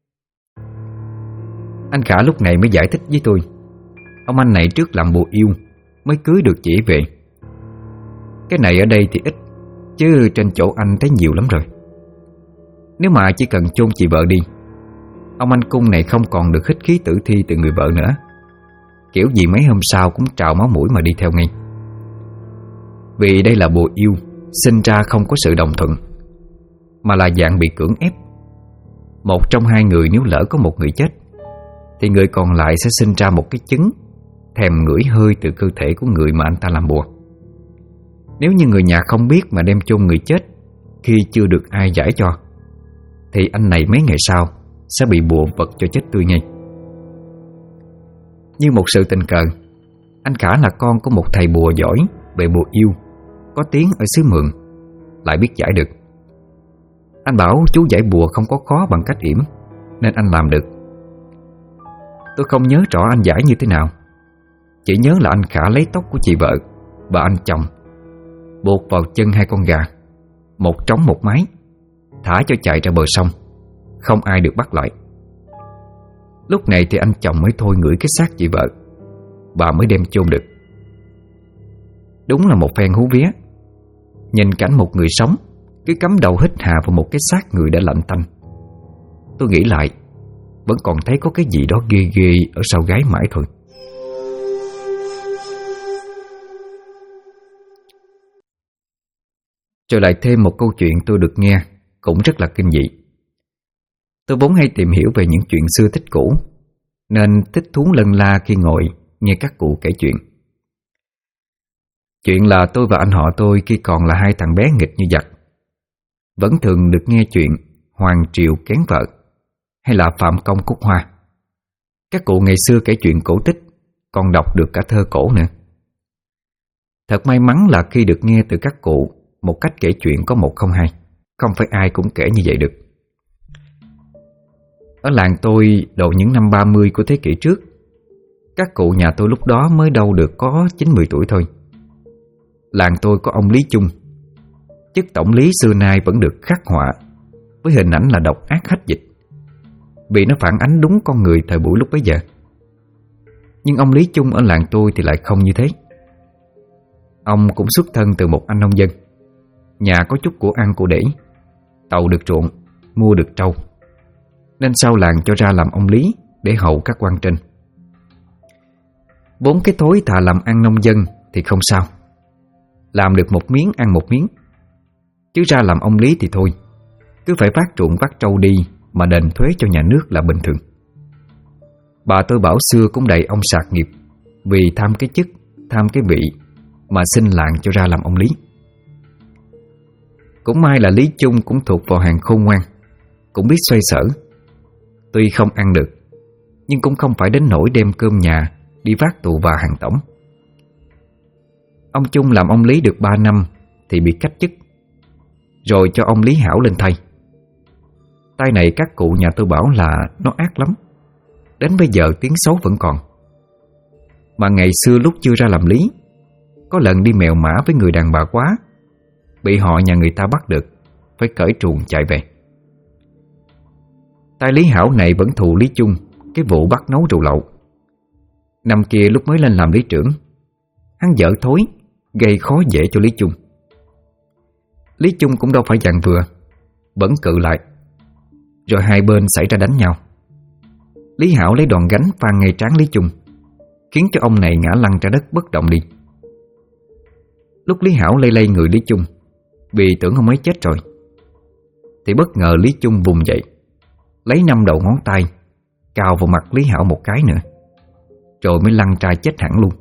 Anh Khả lúc này mới giải thích với tôi, ông anh này trước làm bùa yêu mới cưới được chị về. Cái này ở đây thì ít, chứ trên chỗ anh thấy nhiều lắm rồi. Nếu mà chỉ cần chôn chị vợ đi, ông anh Cung này không còn được hít khí tử thi từ người vợ nữa. Kiểu gì mấy hôm sau cũng trào máu mũi mà đi theo ngay. Vì đây là bùa yêu, sinh ra không có sự đồng thuận, mà là dạng bị cưỡng ép. Một trong hai người nếu lỡ có một người chết, thì người còn lại sẽ sinh ra một cái chứng thèm ngửi hơi từ cơ thể của người mà anh ta làm bùa. Nếu như người nhà không biết mà đem chôn người chết khi chưa được ai giải cho, thì anh này mấy ngày sau sẽ bị bùa vật cho chết tươi ngay. Như một sự tình cờ, anh Khả là con của một thầy bùa giỏi về bùa yêu, có tiếng ở xứ Mường, lại biết giải được. Anh bảo chú giải bùa không có khó bằng cách yểm, nên anh làm được. Tôi không nhớ rõ anh giải như thế nào, chỉ nhớ là anh Khả lấy tóc của chị vợ và anh chồng, buộc vào chân hai con gà, một trống một mái, thả cho chạy ra bờ sông, không ai được bắt lại. Lúc này thì anh chồng mới thôi ngửi cái xác chị vợ, bà mới đem chôn được. Đúng là một phen hú vía. Nhìn cảnh một người sống cứ cắm đầu hít hà vào một cái xác người đã lạnh tanh, tôi nghĩ lại vẫn còn thấy có cái gì đó ghê ghê ở sau gáy mãi thôi. Trở lại thêm một câu chuyện tôi được nghe cũng rất là kinh dị. Tôi vốn hay tìm hiểu về những chuyện xưa tích cũ, nên thích thú lân la khi ngồi nghe các cụ kể chuyện. Chuyện là tôi và anh họ tôi khi còn là hai thằng bé nghịch như giặc, vẫn thường được nghe chuyện Hoàng Triệu Kén Vợ hay là Phạm Công Cúc Hoa. Các cụ ngày xưa kể chuyện cổ tích, còn đọc được cả thơ cổ nữa. Thật may mắn là khi được nghe từ các cụ một cách kể chuyện có một không hai, không phải ai cũng kể như vậy được. Ở làng tôi đầu những năm 30 của thế kỷ trước, các cụ nhà tôi lúc đó mới đâu được có 9-10 tuổi thôi. Làng tôi có ông Lý Chung, chức tổng lý xưa nay vẫn được khắc họa với hình ảnh là độc ác hách dịch, vì nó phản ánh đúng con người thời buổi lúc bấy giờ. Nhưng ông Lý Chung ở làng tôi thì lại không như thế. Ông cũng xuất thân từ một anh nông dân, nhà có chút của ăn của để, tàu được ruộng, mua được trâu, nên sau làng cho ra làm ông Lý để hậu các quan trên. Bốn cái thối thà làm ăn nông dân thì không sao, làm được một miếng ăn một miếng, chứ ra làm ông Lý thì thôi, cứ phải vác ruộng vác trâu đi mà đền thuế cho nhà nước là bình thường. Bà tôi bảo xưa cũng đầy ông sạc nghiệp vì tham cái chức, tham cái vị mà xin làng cho ra làm ông Lý. Cũng may là Lý Chung cũng thuộc vào hàng khôn ngoan, cũng biết xoay sở. Tuy không ăn được, nhưng cũng không phải đến nỗi đem cơm nhà đi vác tù và hàng tổng. Ông Chung làm ông Lý được 3 năm thì bị cách chức, rồi cho ông Lý Hảo lên thay. Tay này các cụ nhà tôi bảo là nó ác lắm, đến bây giờ tiếng xấu vẫn còn. Mà ngày xưa lúc chưa ra làm Lý, có lần đi mèo mã với người đàn bà quá, bị họ nhà người ta bắt được, phải cởi truồng chạy về. Tay Lý Hảo này vẫn thù Lý Chung cái vụ bắt nấu rượu lậu. Năm kia lúc mới lên làm lý trưởng, hắn dở thối gây khó dễ cho Lý Chung. Lý Chung cũng đâu phải dạng vừa, vẫn cự lại, rồi hai bên xảy ra đánh nhau. Lý Hảo lấy đòn gánh phang ngay trán Lý Chung, khiến cho ông này ngã lăn ra đất bất động đi. Lúc Lý Hảo lay lay người Lý Chung vì tưởng ông ấy chết rồi, thì bất ngờ Lý Chung vùng dậy, lấy 5 đầu ngón tay cào vào mặt Lý Hảo một cái nữa, rồi mới lăn ra chết hẳn luôn.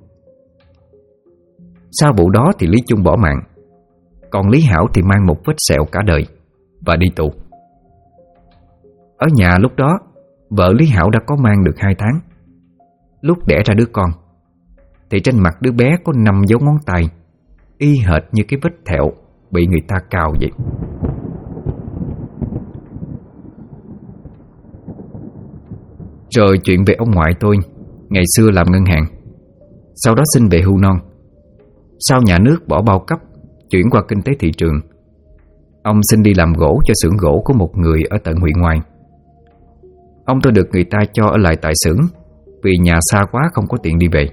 Sau vụ đó thì Lý Chung bỏ mạng, còn Lý Hảo thì mang một vết sẹo cả đời và đi tù. Ở nhà lúc đó, vợ Lý Hảo đã có mang được 2 tháng. Lúc đẻ ra đứa con thì trên mặt đứa bé có 5 dấu ngón tay, y hệt như cái vết thẹo bị người ta cào vậy. Rồi chuyện về ông ngoại tôi, ngày xưa làm ngân hàng, sau đó xin về hưu non. Sau nhà nước bỏ bao cấp, chuyển qua kinh tế thị trường, ông xin đi làm gỗ cho xưởng gỗ của một người ở tận huyện ngoài. Ông tôi được người ta cho ở lại tại xưởng vì nhà xa quá không có tiện đi về.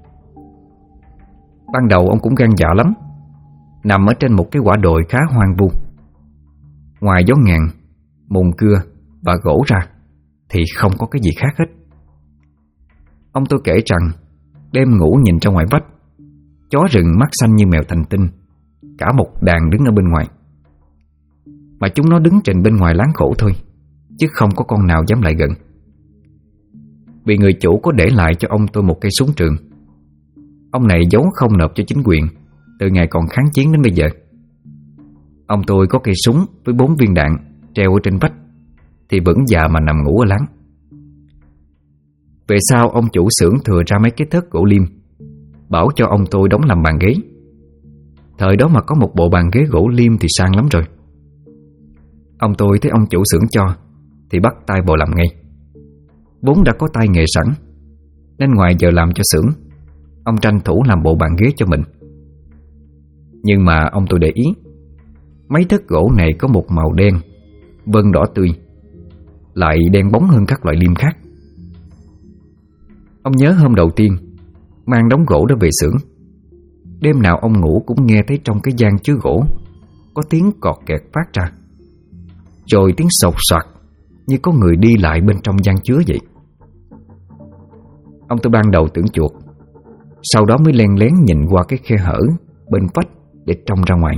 Ban đầu ông cũng gan dạ lắm, nằm ở trên một cái quả đồi khá hoang vu. Ngoài gió ngàn, mùn cưa và gỗ ra thì không có cái gì khác hết. Ông tôi kể rằng đêm ngủ nhìn ra ngoài vách, chó rừng mắt xanh như mèo thành tinh, cả một đàn đứng ở bên ngoài. Mà chúng nó đứng trên bên ngoài láng khổ thôi, chứ không có con nào dám lại gần. Vì người chủ có để lại cho ông tôi một cây súng trường. Ông này giấu không nộp cho chính quyền từ ngày còn kháng chiến đến bây giờ. Ông tôi có cây súng với 4 viên đạn treo ở trên vách thì vẫn già mà nằm ngủ ở láng. Về sau ông chủ xưởng thừa ra mấy cái thớt gỗ liêm, bảo cho ông tôi đóng làm bàn ghế. Thời đó mà có một bộ bàn ghế gỗ liêm thì sang lắm rồi. Ông tôi thấy ông chủ xưởng cho thì bắt tay vào làm ngay. Vốn đã có tay nghề sẵn, nên ngoài giờ làm cho xưởng, ông tranh thủ làm bộ bàn ghế cho mình. Nhưng mà ông tôi để ý, mấy thất gỗ này có một màu đen, vân đỏ tươi, lại đen bóng hơn các loại liêm khác. Ông nhớ hôm đầu tiên mang đống gỗ đó về xưởng, đêm nào ông ngủ cũng nghe thấy trong cái gian chứa gỗ có tiếng cọt kẹt phát ra, rồi tiếng sột soạt như có người đi lại bên trong gian chứa vậy. Ông tôi ban đầu tưởng chuột, sau đó mới len lén nhìn qua cái khe hở bên vách để trông ra ngoài,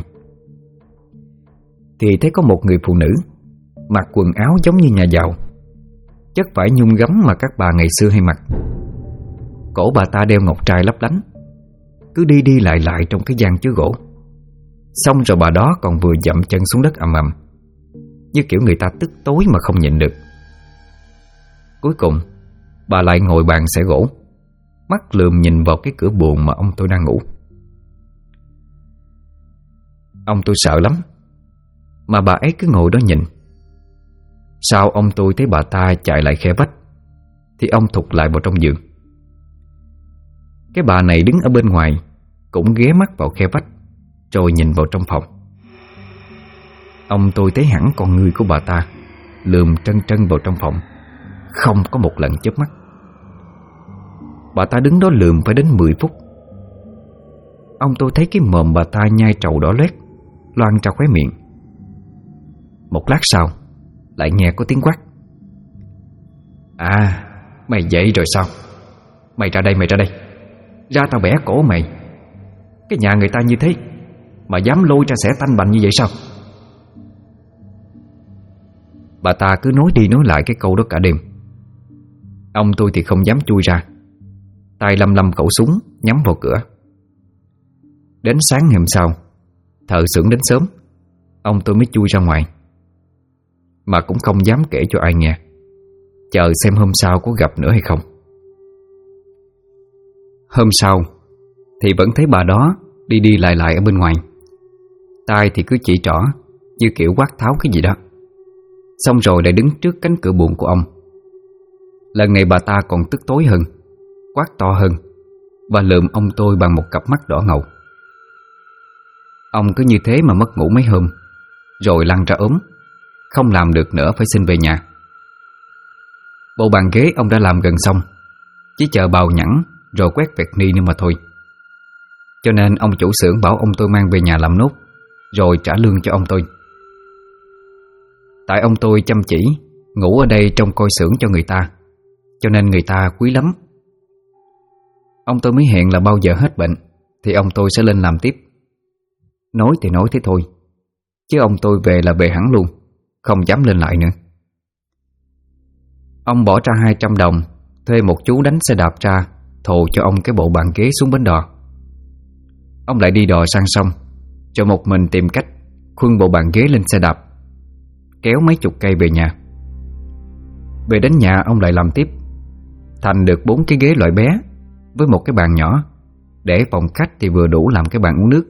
thì thấy có một người phụ nữ mặc quần áo giống như nhà giàu, chất vải nhung gấm mà các bà ngày xưa hay mặc. Cổ bà ta đeo ngọc trai lấp lánh, cứ đi đi lại lại trong cái gian chứa gỗ. Xong rồi bà đó còn vừa dậm chân xuống đất ầm ầm, như kiểu người ta tức tối mà không nhịn được. Cuối cùng bà lại ngồi bàn xẻ gỗ, mắt lườm nhìn vào cái cửa buồng mà ông tôi đang ngủ. Ông tôi sợ lắm, mà bà ấy cứ ngồi đó nhìn. Sau ông tôi thấy bà ta chạy lại khe vách, thì ông thụt lại vào trong giường. Cái bà này đứng ở bên ngoài cũng ghé mắt vào khe vách, rồi nhìn vào trong phòng. Ông tôi thấy hẳn con ngươi của bà ta lườm trân trân vào trong phòng, không có một lần chớp mắt. Bà ta đứng đó lườm phải đến 10 phút. Ông tôi thấy cái mồm bà ta nhai trầu đỏ loét loang ra khóe miệng. Một lát sau lại nghe có tiếng quát: "À, mày dậy rồi sao? Mày ra đây, mày ra đây. Ra tao bẻ cổ mày. Cái nhà người ta như thế mà dám lôi ra xẻ tanh bành như vậy sao?" Bà ta cứ nói đi nói lại cái câu đó cả đêm. Ông tôi thì không dám chui ra, tay lăm lăm khẩu súng nhắm vào cửa. Đến sáng ngày hôm sau, thợ xưởng đến sớm, ông tôi mới chui ra ngoài, mà cũng không dám kể cho ai nghe, chờ xem hôm sau có gặp nữa hay không. Hôm sau thì vẫn thấy bà đó đi đi lại lại ở bên ngoài, tay thì cứ chỉ trỏ như kiểu quát tháo cái gì đó. Xong rồi lại đứng trước cánh cửa buồng của ông. Lần này bà ta còn tức tối hơn, quát to hơn, và lườm ông tôi bằng một cặp mắt đỏ ngầu. Ông cứ như thế mà mất ngủ mấy hôm, rồi lăn ra ốm, không làm được nữa phải xin về nhà. Bộ bàn ghế ông đã làm gần xong, chỉ chờ bào nhẵn rồi quét vẹt ni nữa mà thôi. Cho nên ông chủ xưởng bảo ông tôi mang về nhà làm nốt, rồi trả lương cho ông tôi. Tại ông tôi chăm chỉ ngủ ở đây trông coi xưởng cho người ta, cho nên người ta quý lắm. Ông tôi mới hẹn là bao giờ hết bệnh thì ông tôi sẽ lên làm tiếp. Nói thì nói thế thôi, chứ ông tôi về là về hẳn luôn, không dám lên lại nữa. Ông bỏ ra 200 đồng thuê một chú đánh xe đạp ra thồ cho ông cái bộ bàn ghế xuống bến đò. Ông lại đi đò sang sông, cho một mình tìm cách khuân bộ bàn ghế lên xe đạp, kéo mấy chục cây về nhà. Về đến nhà ông lại làm tiếp, thành được 4 cái ghế loại bé với một cái bàn nhỏ, để phòng khách thì vừa đủ làm cái bàn uống nước.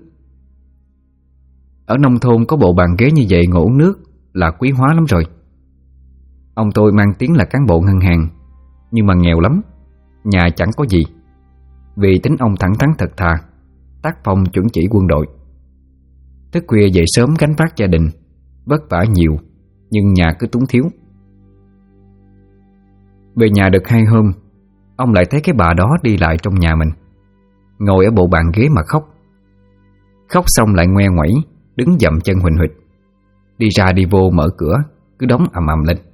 Ở nông thôn có bộ bàn ghế như vậy ngồi uống nước là quý hóa lắm rồi. Ông tôi mang tiếng là cán bộ ngân hàng, nhưng mà nghèo lắm, nhà chẳng có gì. Vì tính ông thẳng thắn thật thà, tác phong chuẩn chỉ quân đội. Thức khuya dậy sớm gánh vác gia đình, vất vả nhiều, nhưng nhà cứ túng thiếu. Về nhà được 2 hôm, ông lại thấy cái bà đó đi lại trong nhà mình, ngồi ở bộ bàn ghế mà khóc. Khóc xong lại ngoe ngoẩy, đứng dậm chân huỳnh huỵch, đi ra đi vô mở cửa, cứ đóng ầm ầm lên.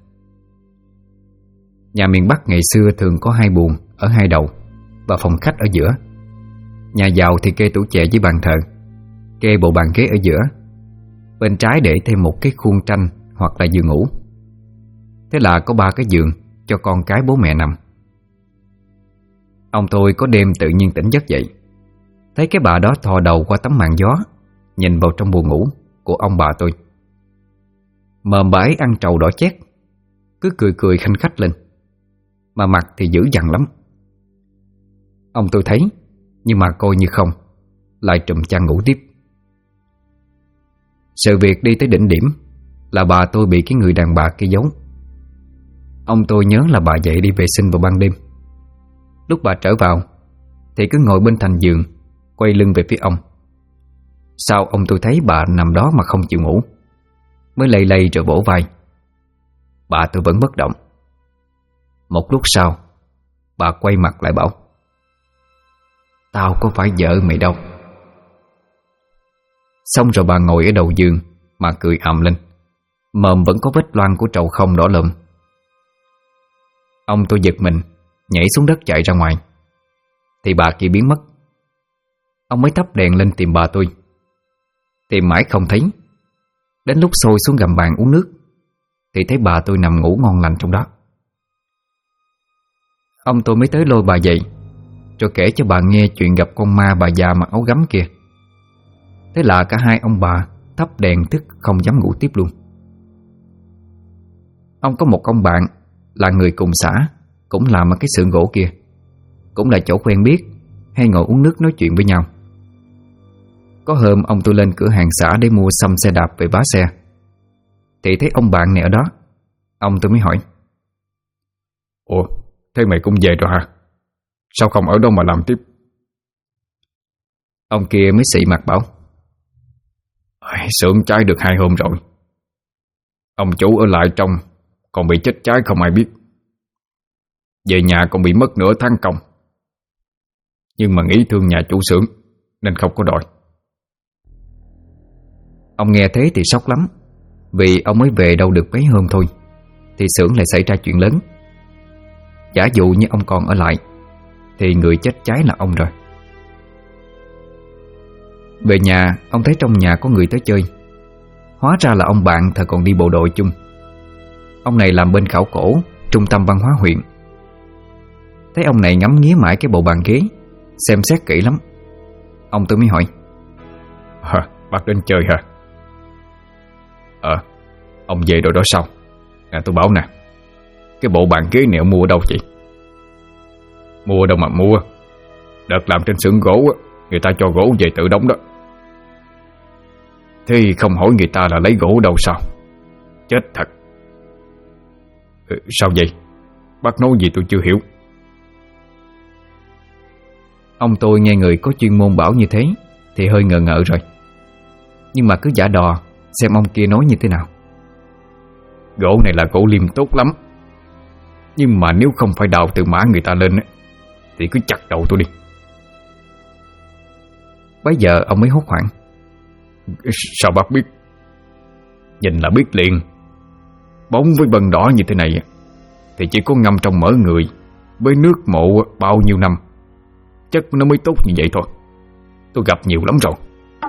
Nhà miền Bắc ngày xưa thường có 2 buồng ở 2 đầu và phòng khách ở giữa. Nhà giàu thì kê tủ chè với bàn thờ, kê bộ bàn ghế ở giữa, bên trái để thêm một cái khuôn tranh hoặc là giường ngủ. Thế là có 3 cái giường cho con cái bố mẹ nằm. Ông tôi có đêm tự nhiên tỉnh giấc dậy, thấy cái bà đó thò đầu qua tấm màn gió, nhìn vào trong buồng ngủ của ông bà tôi. Mồm bà ấy ăn trầu đỏ chét, cứ cười cười khanh khách lên, mà mặt thì dữ dằn lắm. Ông tôi thấy, nhưng mà coi như không, lại trùm chăn ngủ tiếp. Sự việc đi tới đỉnh điểm là bà tôi bị cái người đàn bà kia giấu. Ông tôi nhớ là bà dậy đi vệ sinh vào ban đêm. Lúc bà trở vào thì cứ ngồi bên thành giường, quay lưng về phía ông. Sau ông tôi thấy bà nằm đó mà không chịu ngủ, mới lay lay rồi vỗ vai. Bà tôi vẫn bất động. Một lúc sau, bà quay mặt lại bảo: "Tao có phải vợ mày đâu." Xong rồi bà ngồi ở đầu giường mà cười ầm lên, mồm vẫn có vết loang của trầu không đỏ lợm. Ông tôi giật mình, nhảy xuống đất chạy ra ngoài, thì bà kia biến mất. Ông mới thắp đèn lên tìm bà tôi, tìm mãi không thấy. Đến lúc xôi xuống gầm bàn uống nước thì thấy bà tôi nằm ngủ ngon lành trong đó. Ông tôi mới tới lôi bà dậy, rồi kể cho bà nghe chuyện gặp con ma bà già mặc áo gấm kia. Thế là cả hai ông bà thắp đèn thức không dám ngủ tiếp luôn. Ông có một ông bạn là người cùng xã, cũng làm ở cái xưởng gỗ kia, cũng là chỗ quen biết, hay ngồi uống nước nói chuyện với nhau. Có hôm ông tôi lên cửa hàng xã để mua xăm xe đạp về vá xe, thì thấy ông bạn này ở đó. Ông tôi mới hỏi: "Ủa, thế mày cũng về rồi hả? Sao không ở đâu mà làm tiếp?" Ông kia mới xị mặt bảo: "Xưởng cháy được 2 hôm rồi. Ông chủ ở lại trong còn bị chết cháy không ai biết. Về nhà còn bị mất nửa tháng công. Nhưng mà nghĩ thương nhà chủ xưởng nên không có đòi." Ông nghe thế thì sốc lắm, vì ông mới về đâu được mấy hôm thôi thì xưởng lại xảy ra chuyện lớn. Giả dụ như ông còn ở lại thì người chết cháy là ông rồi. Về nhà, ông thấy trong nhà có người tới chơi. Hóa ra là ông bạn thời còn đi bộ đội chung. Ông này làm bên khảo cổ, trung tâm văn hóa huyện. Thấy ông này ngắm nghía mãi cái bộ bàn ghế, xem xét kỹ lắm. Ông tôi mới hỏi: "Bác đến chơi hả?" Ông về rồi đó sao? Tôi bảo nè, cái bộ bàn ghế này ông mua ở đâu chị?" "Mua đâu mà mua. Đợt làm trên xưởng gỗ người ta cho gỗ về tự đóng đó." "Thế không hỏi người ta là lấy gỗ đâu sao? Chết thật." "Sao vậy? Bác nói gì tôi chưa hiểu." Ông tôi nghe người có chuyên môn bảo như thế thì hơi ngờ ngợ rồi, nhưng mà cứ giả đò xem ông kia nói như thế nào. "Gỗ này là gỗ liêm tốt lắm, nhưng mà nếu không phải đào từ mã người ta lên thì cứ chặt đầu tôi đi." Bấy giờ ông mới hốt hoảng: "Sao bác biết?" "Nhìn là biết liền. Bóng với bần đỏ như thế này thì chỉ có ngâm trong mỡ người với nước mộ bao nhiêu năm, chắc nó mới tốt như vậy thôi. Tôi gặp nhiều lắm rồi."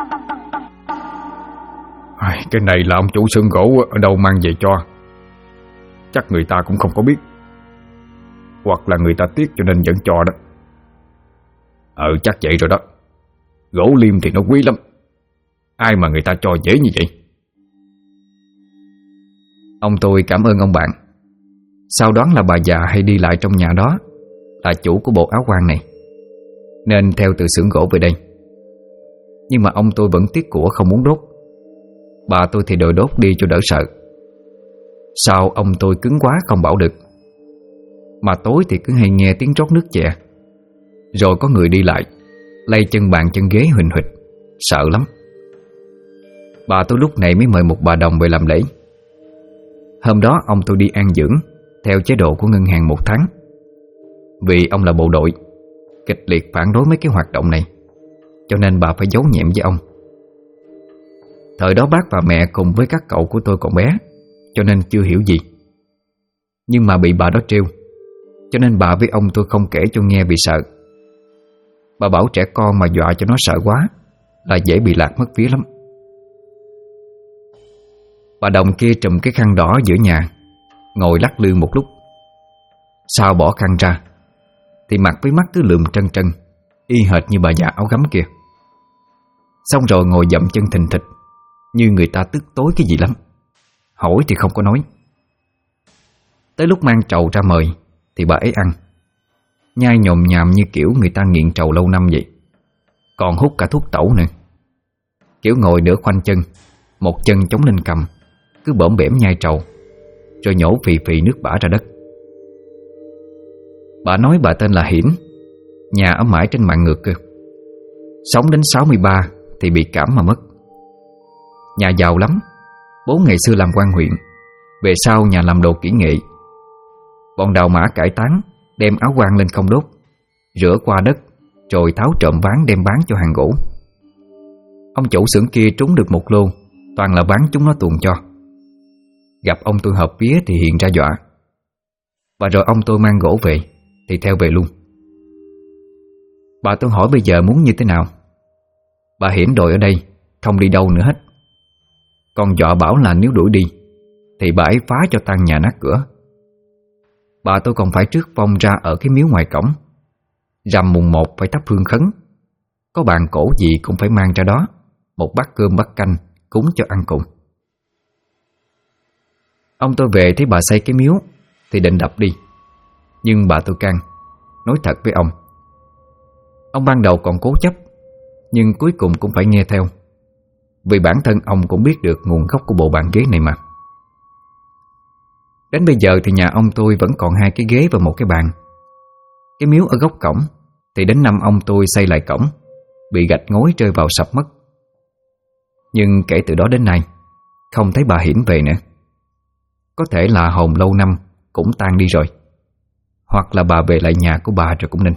"Cái này là ông chủ xưởng gỗ ở đâu mang về cho. Chắc người ta cũng không có biết, hoặc là người ta tiếc cho nên vẫn cho đó." Chắc vậy rồi đó. Gỗ liêm thì nó quý lắm, ai mà người ta cho dễ như vậy." Ông tôi cảm ơn ông bạn. Sau đoán là bà già hay đi lại trong nhà đó là chủ của bộ áo quan này, nên theo từ xưởng gỗ về đây. Nhưng mà ông tôi vẫn tiếc của không muốn đốt. Bà tôi thì đòi đốt đi cho đỡ sợ. Sao ông tôi cứng quá không bảo được. Mà tối thì cứ hay nghe tiếng rót nước chè, rồi có người đi lại lay chân bàn chân ghế huỳnh huỵch, sợ lắm. Bà tôi lúc này mới mời một bà đồng về làm lễ. Hôm đó ông tôi đi an dưỡng theo chế độ của ngân hàng 1 tháng. Vì ông là bộ đội, kịch liệt phản đối mấy cái hoạt động này, cho nên bà phải giấu nhẹm với ông. Thời đó bác và mẹ cùng với các cậu của tôi còn bé, cho nên chưa hiểu gì. Nhưng mà bị bà đó trêu, cho nên bà với ông tôi không kể cho nghe vì sợ. Bà bảo trẻ con mà dọa cho nó sợ quá là dễ bị lạc mất vía lắm. Bà đồng kia trùm cái khăn đỏ giữa nhà, ngồi lắc lư một lúc. Sau bỏ khăn ra thì mặt với mắt cứ lườm trân trân, y hệt như bà già áo gấm kia. Xong rồi ngồi dậm chân thình thịch, như người ta tức tối cái gì lắm. Hỏi thì không có nói. Tới lúc mang trầu ra mời thì bà ấy ăn, nhai nhồm nhàm như kiểu người ta nghiện trầu lâu năm vậy. Còn hút cả thuốc tẩu nữa. Kiểu ngồi nửa khoanh chân, một chân chống lên cầm, cứ bõm bẻm nhai trầu, rồi nhổ phì phì nước bã ra đất. Bà nói bà tên là Hiển, nhà ở mãi trên mạng ngược cơ. Sống đến 63 thì bị cảm mà mất. Nhà giàu lắm. Bố ngày xưa làm quan huyện, về sau nhà làm đồ kỹ nghệ. Bọn đào mã cải táng, đem áo quan lên không đốt, rửa qua đất, rồi tháo trộm ván đem bán cho hàng gỗ. Ông chủ xưởng kia trúng được một lô, toàn là ván chúng nó tuồn cho. Gặp ông tôi hợp vía thì hiện ra dọa. Và rồi ông tôi mang gỗ về thì theo về luôn. Bà tôi hỏi bây giờ muốn như thế nào. Bà Hiển đội ở đây, không đi đâu nữa hết. Còn dọa bảo là nếu đuổi đi thì bà ấy phá cho tan nhà nát cửa. Bà tôi còn phải trước vong ra ở cái miếu ngoài cổng. Rằm mùng 1 phải thắp hương khấn. Có bàn cổ gì cũng phải mang ra đó, một bát cơm bát canh cúng cho ăn cùng. Ông tôi về thấy bà xây cái miếu thì định đập đi, nhưng bà tôi can, nói thật với ông. Ông ban đầu còn cố chấp, nhưng cuối cùng cũng phải nghe theo, vì bản thân ông cũng biết được nguồn gốc của bộ bàn ghế này mà. Đến bây giờ thì nhà ông tôi vẫn còn 2 cái ghế và 1 cái bàn. Cái miếu ở góc cổng thì đến năm ông tôi xây lại cổng, bị gạch ngói rơi vào sập mất. Nhưng kể từ đó đến nay không thấy bà Hiển về nữa. Có thể là hồn lâu năm cũng tan đi rồi, hoặc là bà về lại nhà của bà rồi cũng nên.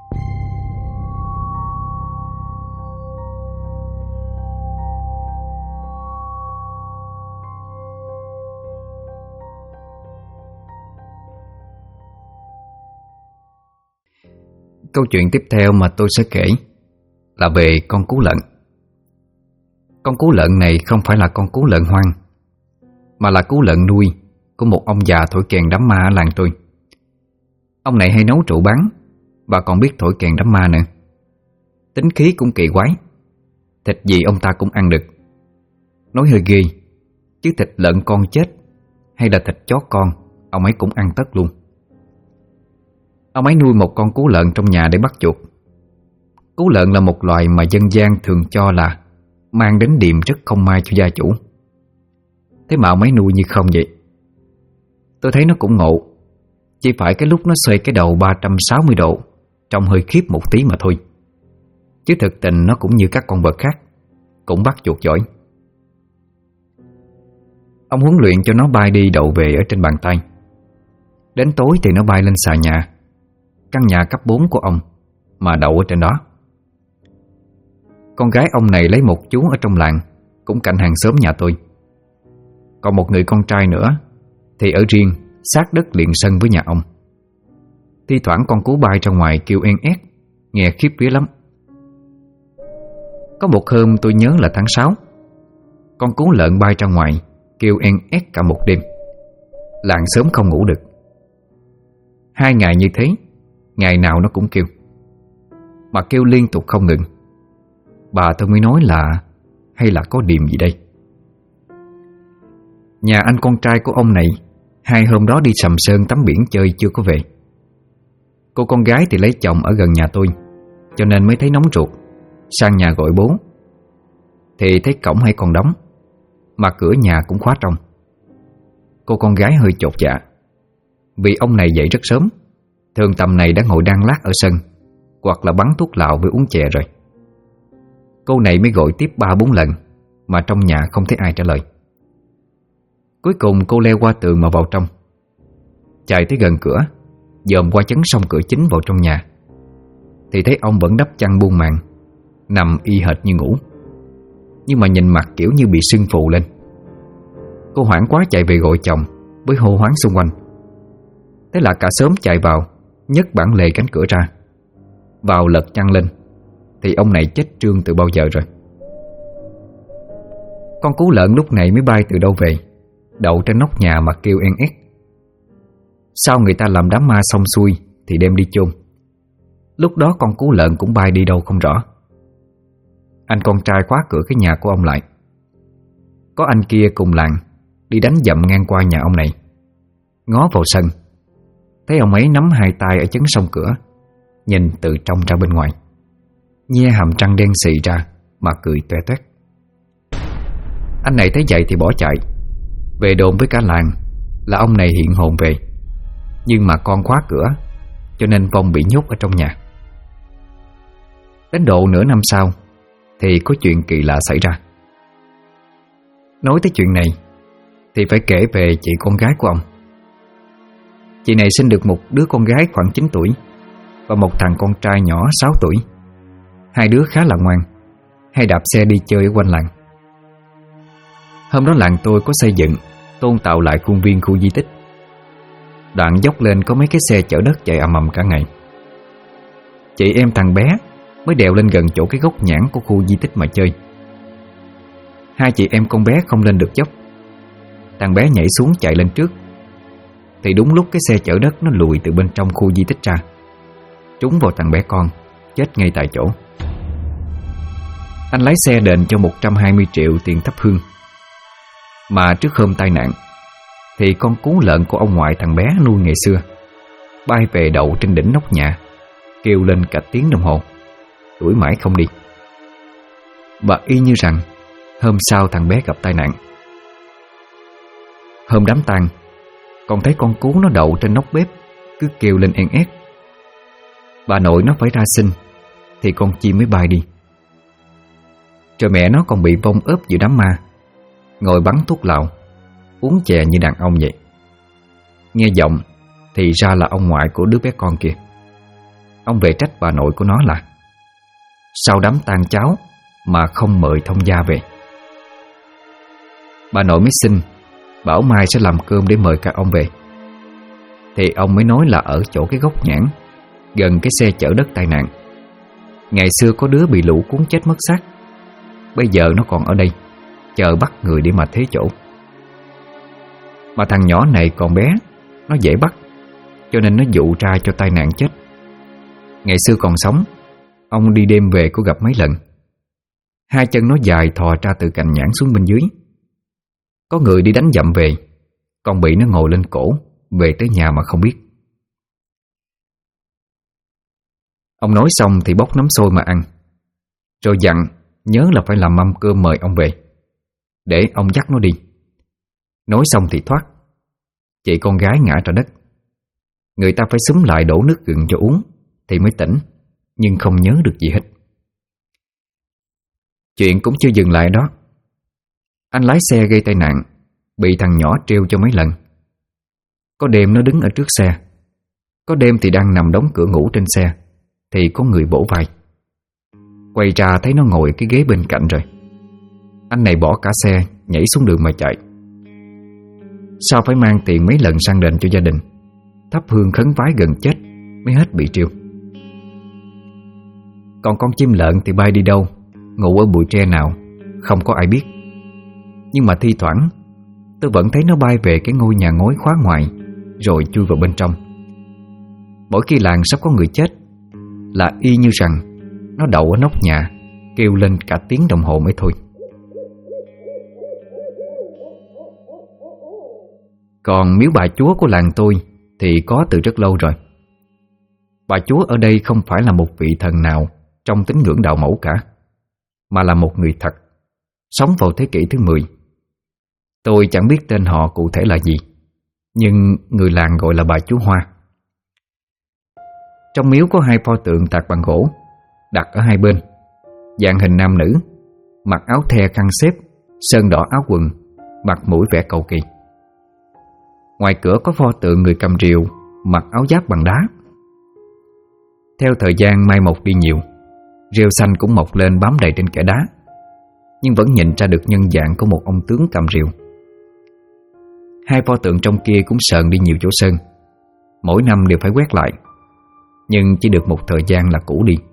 Câu chuyện tiếp theo mà tôi sẽ kể là về con cú lợn. Con cú lợn này không phải là con cú lợn hoang, mà là cú lợn nuôi của một ông già thổi kèn đám ma ở làng tôi. Ông này hay nấu rượu bán và còn biết thổi kèn đám ma nữa. Tính khí cũng kỳ quái, thịt gì ông ta cũng ăn được. Nói hơi ghê, chứ thịt lợn con chết hay là thịt chó con, ông ấy cũng ăn tất luôn. Ông ấy nuôi một con cú lợn trong nhà để bắt chuột. Cú lợn là một loài mà dân gian thường cho là mang đến điềm rất không may cho gia chủ. Thế mà ông ấy nuôi như không vậy. Tôi thấy nó cũng ngộ, chỉ phải cái lúc nó xoay cái đầu 360 độ trông hơi khiếp một tí mà thôi. Chứ thực tình nó cũng như các con vật khác, cũng bắt chuột giỏi. Ông huấn luyện cho nó bay đi đậu về ở trên bàn tay. Đến tối thì nó bay lên xà nhà, căn nhà cấp 4 của ông, mà đậu ở trên đó. Con gái ông này lấy một chú ở trong làng, cũng cạnh hàng xóm nhà tôi. Còn một người con trai nữa thì ở riêng sát đất liền sân với nhà ông. Thi thoảng con cú bay ra ngoài kêu en ét, nghe khiếp vía lắm. Có một hôm tôi nhớ là tháng 6, con cú lợn bay ra ngoài kêu en ét cả một đêm. Làng xóm không ngủ được. 2 ngày như thế, ngày nào nó cũng kêu, mà kêu liên tục không ngừng. Bà tôi mới nói là hay là có điềm gì đây. Nhà anh con trai của ông này 2 hôm đó đi Sầm Sơn tắm biển chơi chưa có về. Cô con gái thì lấy chồng ở gần nhà tôi, cho nên mới thấy nóng ruột, sang nhà gọi bố. Thì thấy cổng hay còn đóng, mà cửa nhà cũng khóa trong. Cô con gái hơi chột dạ, vì ông này dậy rất sớm, thường tầm này đã ngồi đan lát ở sân, hoặc là bắn thuốc lào với uống chè rồi. Cô này mới gọi tiếp 3-4 lần, mà trong nhà không thấy ai trả lời. Cuối cùng cô leo qua tường mà vào trong, chạy tới gần cửa, dòm qua chấn song cửa chính vào trong nhà, thì thấy ông vẫn đắp chăn buông màn, nằm y hệt như ngủ, nhưng mà nhìn mặt kiểu như bị sưng phù lên. Cô hoảng quá chạy về gọi chồng với hô hoáng xung quanh. Thế là cả xóm chạy vào, nhấc bản lề cánh cửa ra. Vào lật chăn lên thì ông này chết trương từ bao giờ rồi. Con cú lợn lúc này mới bay từ đâu về, đậu trên nóc nhà mà kêu en ét. Sau người ta làm đám ma xong xuôi thì đem đi chôn. Lúc đó con cú lợn cũng bay đi đâu không rõ. Anh con trai khóa cửa cái nhà của ông lại. Có anh kia cùng làng đi đánh dậm ngang qua nhà ông này, ngó vào sân, thấy ông ấy nắm 2 tay ở chấn song cửa, nhìn từ trong ra bên ngoài, nhe hàm răng đen xì ra mà cười toe toét. Anh này thấy vậy thì bỏ chạy về đồn với cả làng là ông này hiện hồn về, nhưng mà con khóa cửa cho nên Vong bị nhốt ở trong nhà. Đến độ nửa năm sau thì có chuyện kỳ lạ xảy ra. Nói tới chuyện này thì phải kể về chị con gái của ông. Chị này sinh được một đứa con gái khoảng 9 tuổi và một thằng con trai nhỏ 6 tuổi. Hai đứa khá là ngoan, hay đạp xe đi chơi ở quanh làng. Hôm đó làng tôi có xây dựng, tôn tạo lại khuôn viên khu di tích. Đoạn dốc lên có mấy cái xe chở đất chạy ầm ầm cả ngày. Chị em thằng bé mới đèo lên gần chỗ cái gốc nhãn của khu di tích mà chơi. Hai chị em con bé không lên được dốc. Thằng bé nhảy xuống chạy lên trước. Thì đúng lúc cái xe chở đất nó lùi từ bên trong khu di tích ra, trúng vào thằng bé con, chết ngay tại chỗ. Anh lái xe đền cho 120 triệu tiền thắp hương. Mà trước hôm tai nạn thì con cú lợn của ông ngoại thằng bé nuôi ngày xưa bay về đậu trên đỉnh nóc nhà, kêu lên cả tiếng đồng hồ, đuổi mãi không đi. Và y như rằng hôm sau thằng bé gặp tai nạn. Hôm đám tang, còn thấy con cú nó đậu trên nóc bếp, cứ kêu lên en ét. Bà nội nó phải ra sinh thì con chim mới bay đi. Rồi mẹ nó còn bị Vong ướp giữa đám ma, ngồi bắn thuốc lào, uống chè như đàn ông vậy. Nghe giọng thì ra là ông ngoại của đứa bé con kia. Ông về trách bà nội của nó là sau đám tang cháu mà không mời thông gia về. Bà nội mới xin bảo mai sẽ làm cơm để mời các ông về. Thì ông mới nói là ở chỗ cái gốc nhãn, gần cái xe chở đất tai nạn, ngày xưa có đứa bị lũ cuốn chết mất xác. Bây giờ nó còn ở đây, chờ bắt người để mà thế chỗ. Mà thằng nhỏ này còn bé, nó dễ bắt, cho nên nó dụ ra cho tai nạn chết. Ngày xưa còn sống, ông đi đêm về có gặp mấy lần. Hai chân nó dài thò ra từ cành nhãn xuống bên dưới. Có người đi đánh dậm về, còn bị nó ngồi lên cổ, về tới nhà mà không biết. Ông nói xong thì bốc nấm xôi mà ăn, rồi dặn nhớ là phải làm mâm cơm mời ông về, để ông dắt nó đi. Nói xong thì thoát. Chị con gái ngã ra đất. Người ta phải xúm lại đổ nước gừng cho uống thì mới tỉnh, nhưng không nhớ được gì hết. Chuyện cũng chưa dừng lại đó. Anh lái xe gây tai nạn, bị thằng nhỏ treo cho mấy lần. Có đêm nó đứng ở trước xe, có đêm thì đang nằm đóng cửa ngủ trên xe, thì có người vỗ vai. Quay ra thấy nó ngồi cái ghế bên cạnh rồi. Anh này bỏ cả xe, nhảy xuống đường mà chạy. Sao phải mang tiền mấy lần sang đền cho gia đình, thắp hương khấn vái gần chết mới hết bị trêu. Còn con chim lợn thì bay đi đâu, ngủ ở bụi tre nào, không có ai biết. Nhưng mà thi thoảng tôi vẫn thấy nó bay về cái ngôi nhà ngói khóa ngoài, rồi chui vào bên trong. Mỗi khi làng sắp có người chết là y như rằng nó đậu ở nóc nhà, kêu lên cả tiếng đồng hồ mới thôi. Còn miếu bà chúa của làng tôi thì có từ rất lâu rồi. Bà chúa ở đây không phải là một vị thần nào trong tín ngưỡng đạo mẫu cả, mà là một người thật, sống vào thế kỷ thứ 10. Tôi chẳng biết tên họ cụ thể là gì, nhưng người làng gọi là bà chúa Hoa. Trong miếu có hai pho tượng tạc bằng gỗ, đặt ở hai bên, dạng hình nam nữ, mặc áo the khăn xếp, sơn đỏ áo quần, mặt mũi vẻ cầu kỳ. Ngoài cửa có pho tượng người cầm rìu, mặc áo giáp bằng đá. Theo thời gian mai một đi nhiều, rêu xanh cũng mọc lên bám đầy trên kẽ đá, nhưng vẫn nhìn ra được nhân dạng của một ông tướng cầm rìu. Hai pho tượng trong kia cũng sờn đi nhiều chỗ sơn, mỗi năm đều phải quét lại, nhưng chỉ được một thời gian là cũ đi.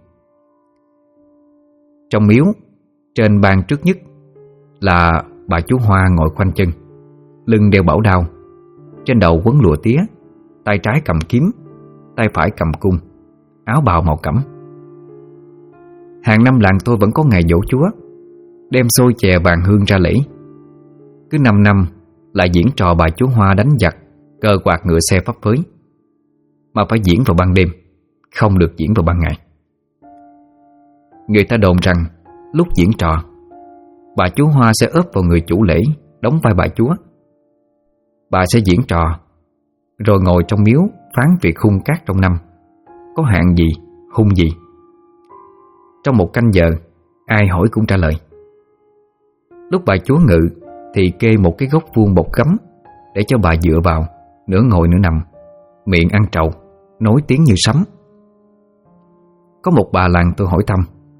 Trong miếu, trên bàn trước nhất là bà chúa Hoa ngồi khoanh chân, lưng đeo bảo đao, trên đầu quấn lụa tía, tay trái cầm kiếm, tay phải cầm cung, áo bào màu cẩm. Hàng năm làng tôi vẫn có ngày giỗ chúa, đem xôi chè vàng hương ra lễ. Cứ 5 năm lại diễn trò bà chúa Hoa đánh giặc, cờ quạt ngựa xe phấp phới, mà phải diễn vào ban đêm, không được diễn vào ban ngày. Người ta đồn rằng lúc diễn trò, bà chúa Hoa sẽ ốp vào người chủ lễ, đóng vai bà chúa. Bà sẽ diễn trò, rồi ngồi trong miếu phán việc khung cát trong năm, có hạn gì, hung gì. Trong một canh giờ, ai hỏi cũng trả lời. Lúc bà chúa ngự thì kê một cái gốc vuông bột gấm để cho bà dựa vào, nửa ngồi nửa nằm, miệng ăn trầu, nói tiếng như sấm. Có một bà làng tôi hỏi thăm: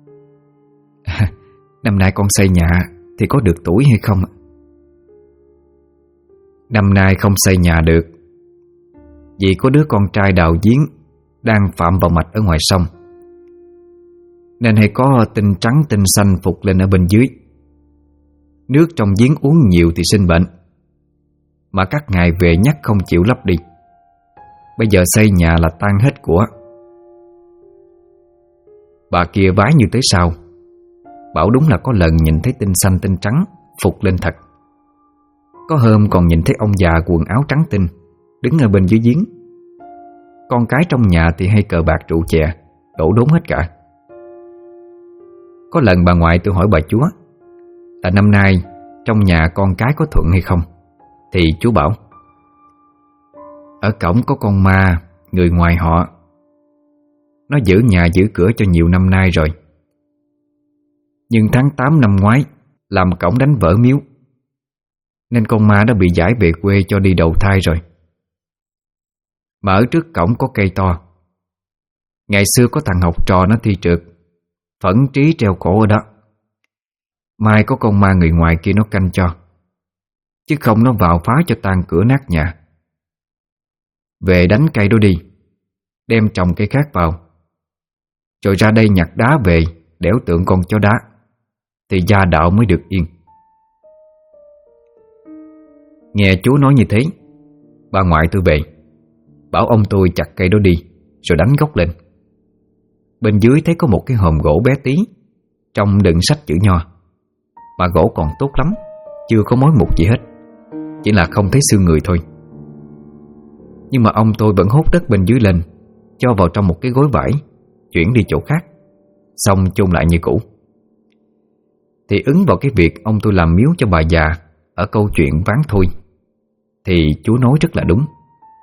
năm nay con xây nhà thì có được tuổi hay không? Năm nay không xây nhà được, vì có đứa con trai đào giếng đang phạm vào mạch ở ngoài sông, nên hay có tinh trắng tinh xanh phục lên ở bên dưới. Nước trong giếng uống nhiều thì sinh bệnh, mà các ngài về nhắc không chịu lấp đi. Bây giờ xây nhà là tan hết của. Bà kia vái như tới sau, bảo đúng là có lần nhìn thấy tinh xanh tinh trắng phục lên thật. Có hôm còn nhìn thấy ông già quần áo trắng tinh đứng ở bên dưới giếng. Con cái trong nhà thì hay cờ bạc rượu chè, đổ đốn hết cả. Có lần bà ngoại tôi hỏi bà chúa là năm nay trong nhà con cái có thuận hay không, thì chú bảo: ở cổng có con ma, người ngoài họ. Nó giữ nhà giữ cửa cho nhiều năm nay rồi, nhưng tháng 8 năm ngoái làm cổng đánh vỡ miếu, nên con ma đã bị giải về quê cho đi đầu thai rồi. Mà ở trước cổng có cây to. Ngày xưa có thằng học trò nó thi trượt, phẫn trí treo cổ ở đó. Mai có con ma người ngoài kia nó canh cho, chứ không nó vào phá cho tan cửa nát nhà. Về đánh cây đó đi, đem trồng cây khác vào, rồi ra đây nhặt đá về đẽo tượng con chó đá, thì gia đạo mới được yên. Nghe chú nói như thế, bà ngoại tôi về bảo ông tôi chặt cây đó đi, rồi đánh gốc lên. Bên dưới thấy có một cái hòm gỗ bé tí, trong đựng sách chữ nho. Mà gỗ còn tốt lắm, chưa có mối mục gì hết, chỉ là không thấy xương người thôi. Nhưng mà ông tôi vẫn hốt đất bên dưới lên, cho vào trong một cái gối vải, chuyển đi chỗ khác, xong chôn lại như cũ. Thì ứng vào cái việc ông tôi làm miếu cho bà già ở câu chuyện ván thôi, thì chú nói rất là đúng.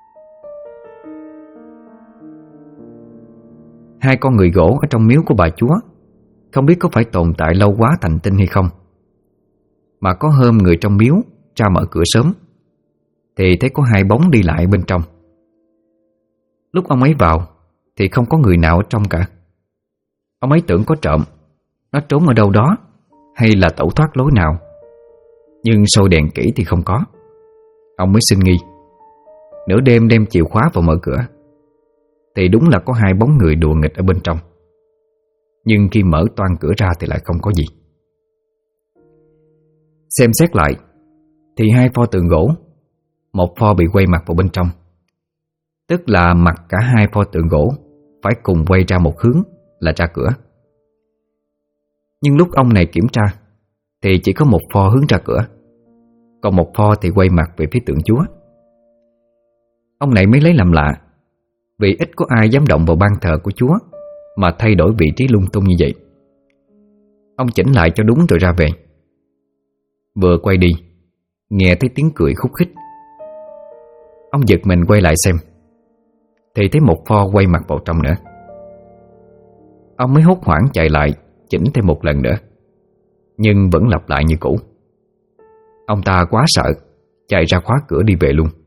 Hai con người gỗ ở trong miếu của bà chúa không biết có phải tồn tại lâu quá thành tinh hay không. Mà có hôm người trong miếu ra mở cửa sớm, thì thấy có hai bóng đi lại bên trong. Lúc ông ấy vào thì không có người nào ở trong cả. Ông ấy tưởng có trộm, nó trốn ở đâu đó, hay là tẩu thoát lối nào. Nhưng soi đèn kỹ thì không có. Ông mới sinh nghi. Nửa đêm đem chìa khóa vào mở cửa, thì đúng là có hai bóng người đùa nghịch ở bên trong. Nhưng khi mở toang cửa ra thì lại không có gì. Xem xét lại thì hai pho tượng gỗ, một pho bị quay mặt vào bên trong, tức là mặt cả hai pho tượng gỗ phải cùng quay ra một hướng là ra cửa. Nhưng lúc ông này kiểm tra thì chỉ có một pho hướng ra cửa, còn một pho thì quay mặt về phía tượng chúa. Ông này mới lấy làm lạ, vì ít có ai dám động vào ban thờ của chúa mà thay đổi vị trí lung tung như vậy. Ông chỉnh lại cho đúng rồi ra về. Vừa quay đi, nghe thấy tiếng cười khúc khích. Ông giật mình quay lại xem, thì thấy một pho quay mặt vào trong nữa. Ông mới hốt hoảng chạy lại chỉnh thêm một lần nữa, nhưng vẫn lặp lại như cũ. Ông ta quá sợ, chạy ra khóa cửa đi về luôn.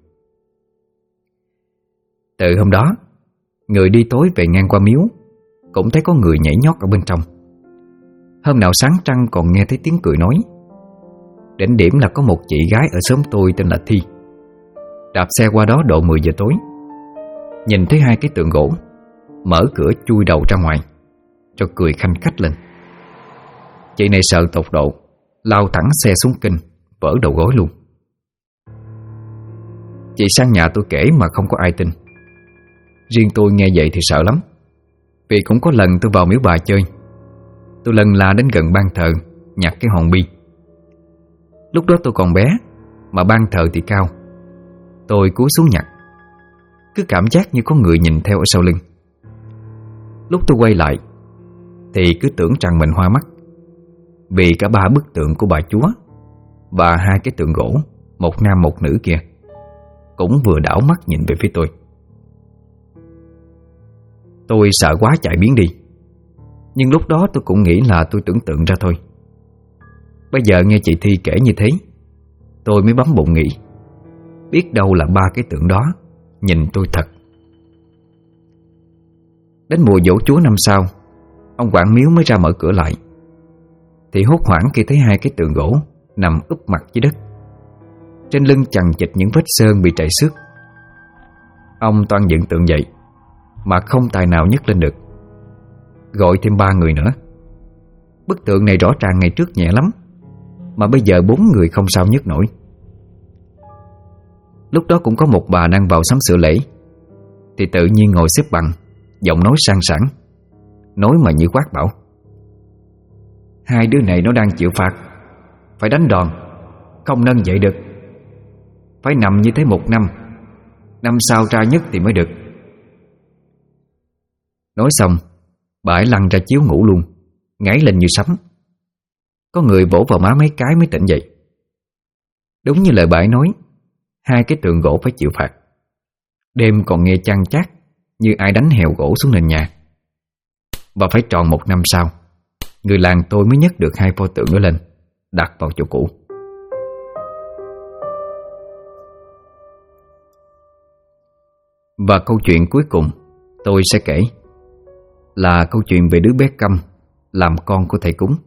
Từ hôm đó, người đi tối về ngang qua miếu cũng thấy có người nhảy nhót ở bên trong. Hôm nào sáng trăng còn nghe thấy tiếng cười nói. Đỉnh điểm là có một chị gái ở xóm tôi tên là Thi, đạp xe qua đó độ 10 giờ tối, nhìn thấy hai cái tượng gỗ, mở cửa chui đầu ra ngoài, cho cười khanh khách lên. Chị này sợ tột độ, lao thẳng xe xuống kinh, vỡ đầu gối luôn. Chị sang nhà tôi kể mà không có ai tin. Riêng tôi nghe vậy thì sợ lắm, vì cũng có lần tôi vào miếu bà chơi. Tôi lần la đến gần ban thờ nhặt cái hòn bi. Lúc đó tôi còn bé, mà ban thờ thì cao. Tôi cúi xuống nhặt, cứ cảm giác như có người nhìn theo ở sau lưng. Lúc tôi quay lại thì cứ tưởng rằng mình hoa mắt, vì cả ba bức tượng của bà chúa và hai cái tượng gỗ, một nam một nữ kia, cũng vừa đảo mắt nhìn về phía tôi. Tôi sợ quá chạy biến đi. Nhưng lúc đó tôi cũng nghĩ là tôi tưởng tượng ra thôi. Bây giờ nghe chị Thi kể như thế, tôi mới bấm bụng nghĩ, biết đâu là ba cái tượng đó nhìn tôi thật. Đến mùa giỗ chúa năm sau, ông quản miếu mới ra mở cửa lại, thì hốt hoảng khi thấy hai cái tượng gỗ nằm úp mặt dưới đất, trên lưng chằng chịt những vết sơn bị trầy xước. Ông toan dựng tượng dậy mà không tài nào nhấc lên được. Gọi thêm 3 người nữa. Bức tượng này rõ ràng ngày trước nhẹ lắm, mà bây giờ 4 người không sao nhấc nổi. Lúc đó cũng có một bà đang vào sắm sửa lễ, thì tự nhiên ngồi xếp bằng, giọng nói sang sảng, nói mà như quát bảo: hai đứa này nó đang chịu phạt, phải đánh đòn, không nâng dậy được. Phải nằm như thế 1 năm, năm sau ra nhất thì mới được. Nói xong, bà ấy lăn ra chiếu ngủ luôn, ngáy lên như sấm. Có người vỗ vào má mấy cái mới tỉnh dậy. Đúng như lời bà ấy nói, hai cái tượng gỗ phải chịu phạt. Đêm còn nghe chăn chát như ai đánh hèo gỗ xuống nền nhà. Và phải tròn 1 năm sau, người làng tôi mới nhấc được hai pho tượng đó lên, đặt vào chỗ cũ. Và câu chuyện cuối cùng tôi sẽ kể là câu chuyện về đứa bé câm làm con của thầy cúng.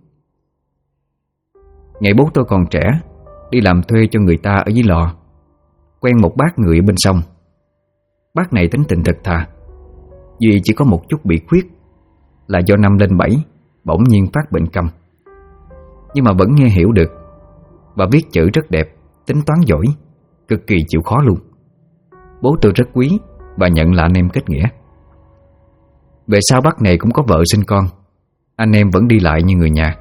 Ngày bố tôi còn trẻ, đi làm thuê cho người ta ở dưới lò, quen một bác người ở bên sông. Bác này tính tình thật thà, duy chỉ có một chút bị khuyết là do năm lên 7 bỗng nhiên phát bệnh câm. Nhưng mà vẫn nghe hiểu được và viết chữ rất đẹp, tính toán giỏi, cực kỳ chịu khó luôn. Bố tôi rất quý và nhận là anh em kết nghĩa. Về sau bác này cũng có vợ sinh con, anh em vẫn đi lại như người nhà.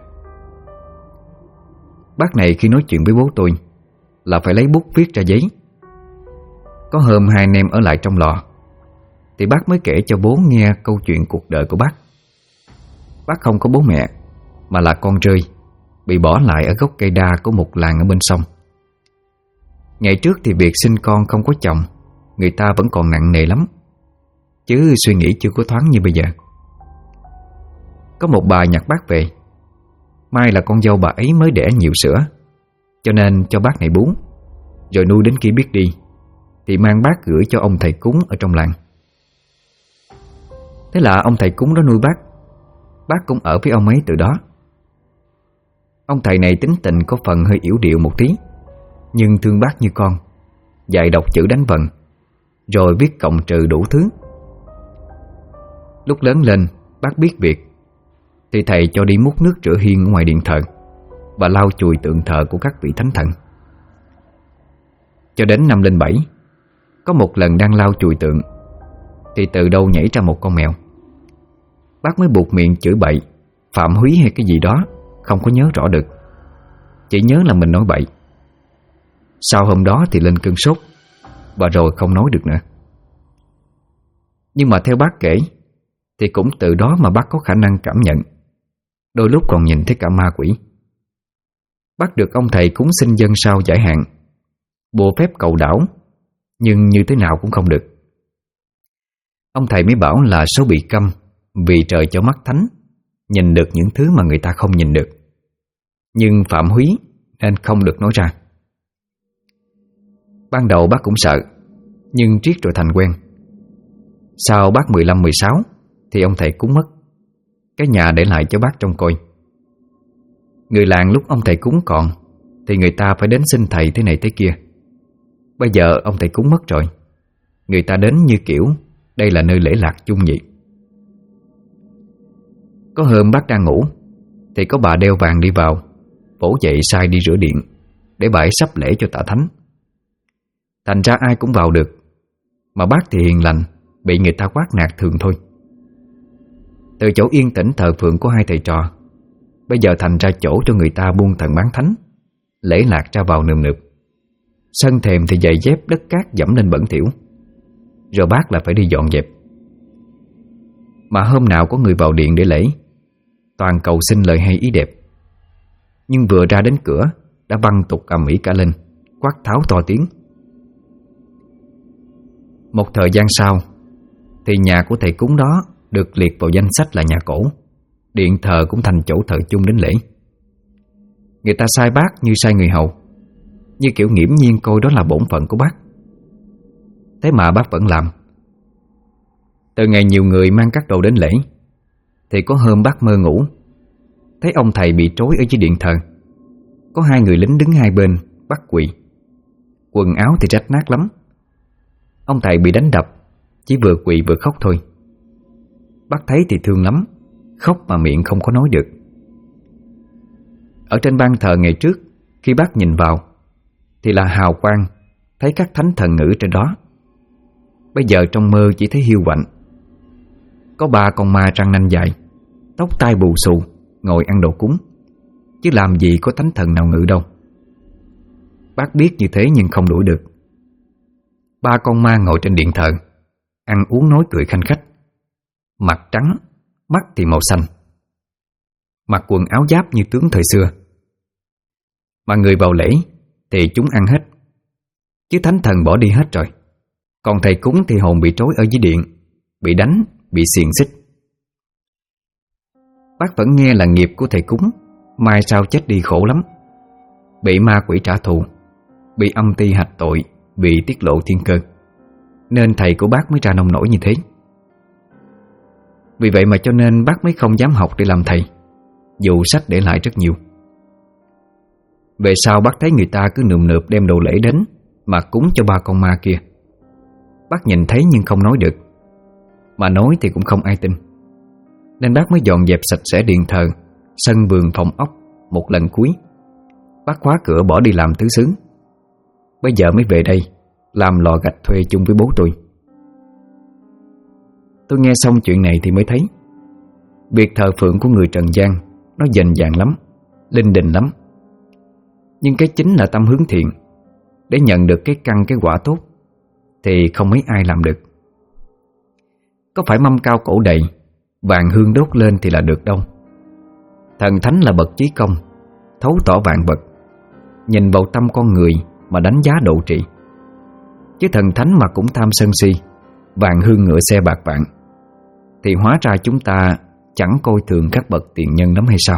Bác này khi nói chuyện với bố tôi là phải lấy bút viết ra giấy. Có hôm hai anh em ở lại trong lò, thì bác mới kể cho bố nghe câu chuyện cuộc đời của bác. Bác không có bố mẹ, mà là con rơi, bị bỏ lại ở gốc cây đa của một làng ở bên sông. Ngày trước thì việc sinh con không có chồng, người ta vẫn còn nặng nề lắm, chứ suy nghĩ chưa có thoáng như bây giờ. Có một bà nhặt bác về. Mai là con dâu bà ấy mới đẻ nhiều sữa, cho nên cho bác này bú, rồi nuôi đến khi biết đi thì mang bác gửi cho ông thầy cúng ở trong làng. Thế là ông thầy cúng đó nuôi bác. Bác cũng ở với ông ấy từ đó. Ông thầy này tính tình có phần hơi yểu điệu một tí, nhưng thương bác như con, dạy đọc chữ đánh vần, rồi viết cộng trừ đủ thứ. Lúc lớn lên bác biết việc, thì thầy cho đi múc nước rửa hiên ở ngoài điện thờ và lau chùi tượng thờ của các vị thánh thần. Cho đến năm lên 7, có một lần đang lau chùi tượng, thì từ đâu nhảy ra một con mèo. Bác mới buộc miệng chửi bậy, phạm húy hay cái gì đó, không có nhớ rõ được, chỉ nhớ là mình nói bậy. Sau hôm đó thì lên cơn sốt, và rồi không nói được nữa. Nhưng mà theo bác kể, thì cũng từ đó mà bác có khả năng cảm nhận, đôi lúc còn nhìn thấy cả ma quỷ. Bác được ông thầy cúng xin dân sao giải hạn, bùa phép cầu đảo, nhưng như thế nào cũng không được. Ông thầy mới bảo là số bị câm vì trời cho mắt thánh, nhìn được những thứ mà người ta không nhìn được, nhưng phạm húy nên không được nói ra. Ban đầu bác cũng sợ, nhưng riết rồi thành quen. Sau bác 15-16 thì ông thầy cúng mất, cái nhà để lại cho bác trông coi. Người làng lúc ông thầy cúng còn thì người ta phải đến xin thầy thế này thế kia. Bây giờ ông thầy cúng mất rồi, người ta đến như kiểu đây là nơi lễ lạc chung vậy. Có hôm bác đang ngủ thì có bà đeo vàng đi vào, vỗ dậy sai đi rửa điện để bà ấy sắp lễ cho tạ thánh. Thành ra ai cũng vào được, mà bác thì hiền lành, bị người ta quát nạt thường thôi. Từ chỗ yên tĩnh thờ phượng của hai thầy trò, bây giờ thành ra chỗ cho người ta buôn thần bán thánh, lễ lạc ra vào nườm nượp. Sân thềm thì giày dép đất cát dẫm lên bẩn thỉu, rồi bác lại phải đi dọn dẹp. Mà hôm nào có người vào điện để lễ, toàn cầu xin lời hay ý đẹp, nhưng vừa ra đến cửa đã văng tục ầm ĩ cả lên, quát tháo to tiếng. Một thời gian sau thì nhà của thầy cúng đó được liệt vào danh sách là nhà cổ. Điện thờ cũng thành chỗ thờ chung đến lễ. Người ta sai bác như sai người hầu, như kiểu nghiễm nhiên coi đó là bổn phận của bác. Thế mà bác vẫn làm. Từ ngày nhiều người mang các đồ đến lễ, thì có hôm bác mơ ngủ, thấy ông thầy bị trói ở dưới điện thờ. Có 2 người lính đứng hai bên bắt quỳ. Quần áo thì rách nát lắm. Ông thầy bị đánh đập, chỉ vừa quỳ vừa khóc thôi. Bác thấy thì thương lắm, khóc mà miệng không có nói được. Ở trên ban thờ ngày trước, khi bác nhìn vào thì là hào quang, thấy các thánh thần ngữ trên đó. Bây giờ trong mơ chỉ thấy hiu quạnh. Có 3 con ma răng nanh dài, tóc tai bù xù, ngồi ăn đồ cúng, chứ làm gì có thánh thần nào ngự đâu. Bác biết như thế nhưng không đuổi được. 3 con ma ngồi trên điện thờ, ăn uống nói cười khanh khách. Mặt trắng, mắt thì màu xanh, mặc quần áo giáp như tướng thời xưa. Mà người vào lễ thì chúng ăn hết, chứ thánh thần bỏ đi hết rồi. Còn thầy cúng thì hồn bị trói ở dưới điện, bị đánh, bị xiềng xích. Bác vẫn nghe là nghiệp của thầy cúng mai sau chết đi khổ lắm, bị ma quỷ trả thù, bị âm ty hạch tội, bị tiết lộ thiên cơ, nên thầy của bác mới ra nông nổi như thế. Vì vậy mà cho nên bác mới không dám học để làm thầy, dù sách để lại rất nhiều. Về sau bác thấy người ta cứ nườm nượp đem đồ lễ đến mà cúng cho 3 con ma kia. Bác nhìn thấy nhưng không nói được, mà nói thì cũng không ai tin. Nên bác mới dọn dẹp sạch sẽ điện thờ, sân vườn phòng ốc một lần cuối. Bác khóa cửa bỏ đi làm tứ xứ. Bây giờ mới về đây làm lò gạch thuê chung với bố tôi. Tôi nghe xong chuyện này thì mới thấy việc thờ phượng của người trần gian nó dành dàng lắm, linh đình lắm. Nhưng cái chính là tâm hướng thiện, để nhận được cái căn cái quả tốt, thì không mấy ai làm được. Có phải mâm cao cổ đầy, vàng hương đốt lên thì là được đâu. Thần thánh là bậc chí công, thấu tỏ vạn vật, nhìn vào tâm con người mà đánh giá độ trị. Chứ thần thánh mà cũng tham sân si, vàng hương ngựa xe bạc vạn, thì hóa ra chúng ta chẳng coi thường các bậc tiền nhân lắm hay sao?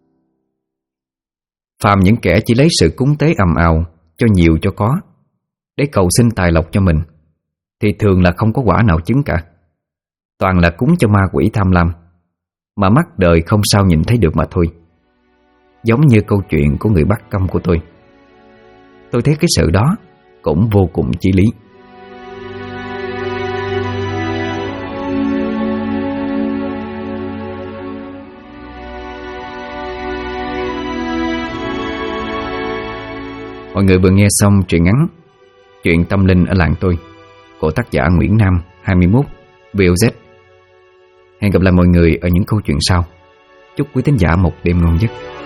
Phàm những kẻ chỉ lấy sự cúng tế ầm ào, cho nhiều cho có, để cầu xin tài lộc cho mình, thì thường là không có quả nào chứng cả. Toàn là cúng cho ma quỷ tham lam, mà mắt đời không sao nhìn thấy được mà thôi. Giống như câu chuyện của người Bắc Câm của tôi thấy cái sự đó cũng vô cùng chí lý. Mọi người vừa nghe xong truyện ngắn Chuyện tâm linh ở làng tôi của tác giả Nguyễn Nam 21 VOZ. Hẹn gặp lại mọi người ở những câu chuyện sau. Chúc quý thính giả một đêm ngon giấc.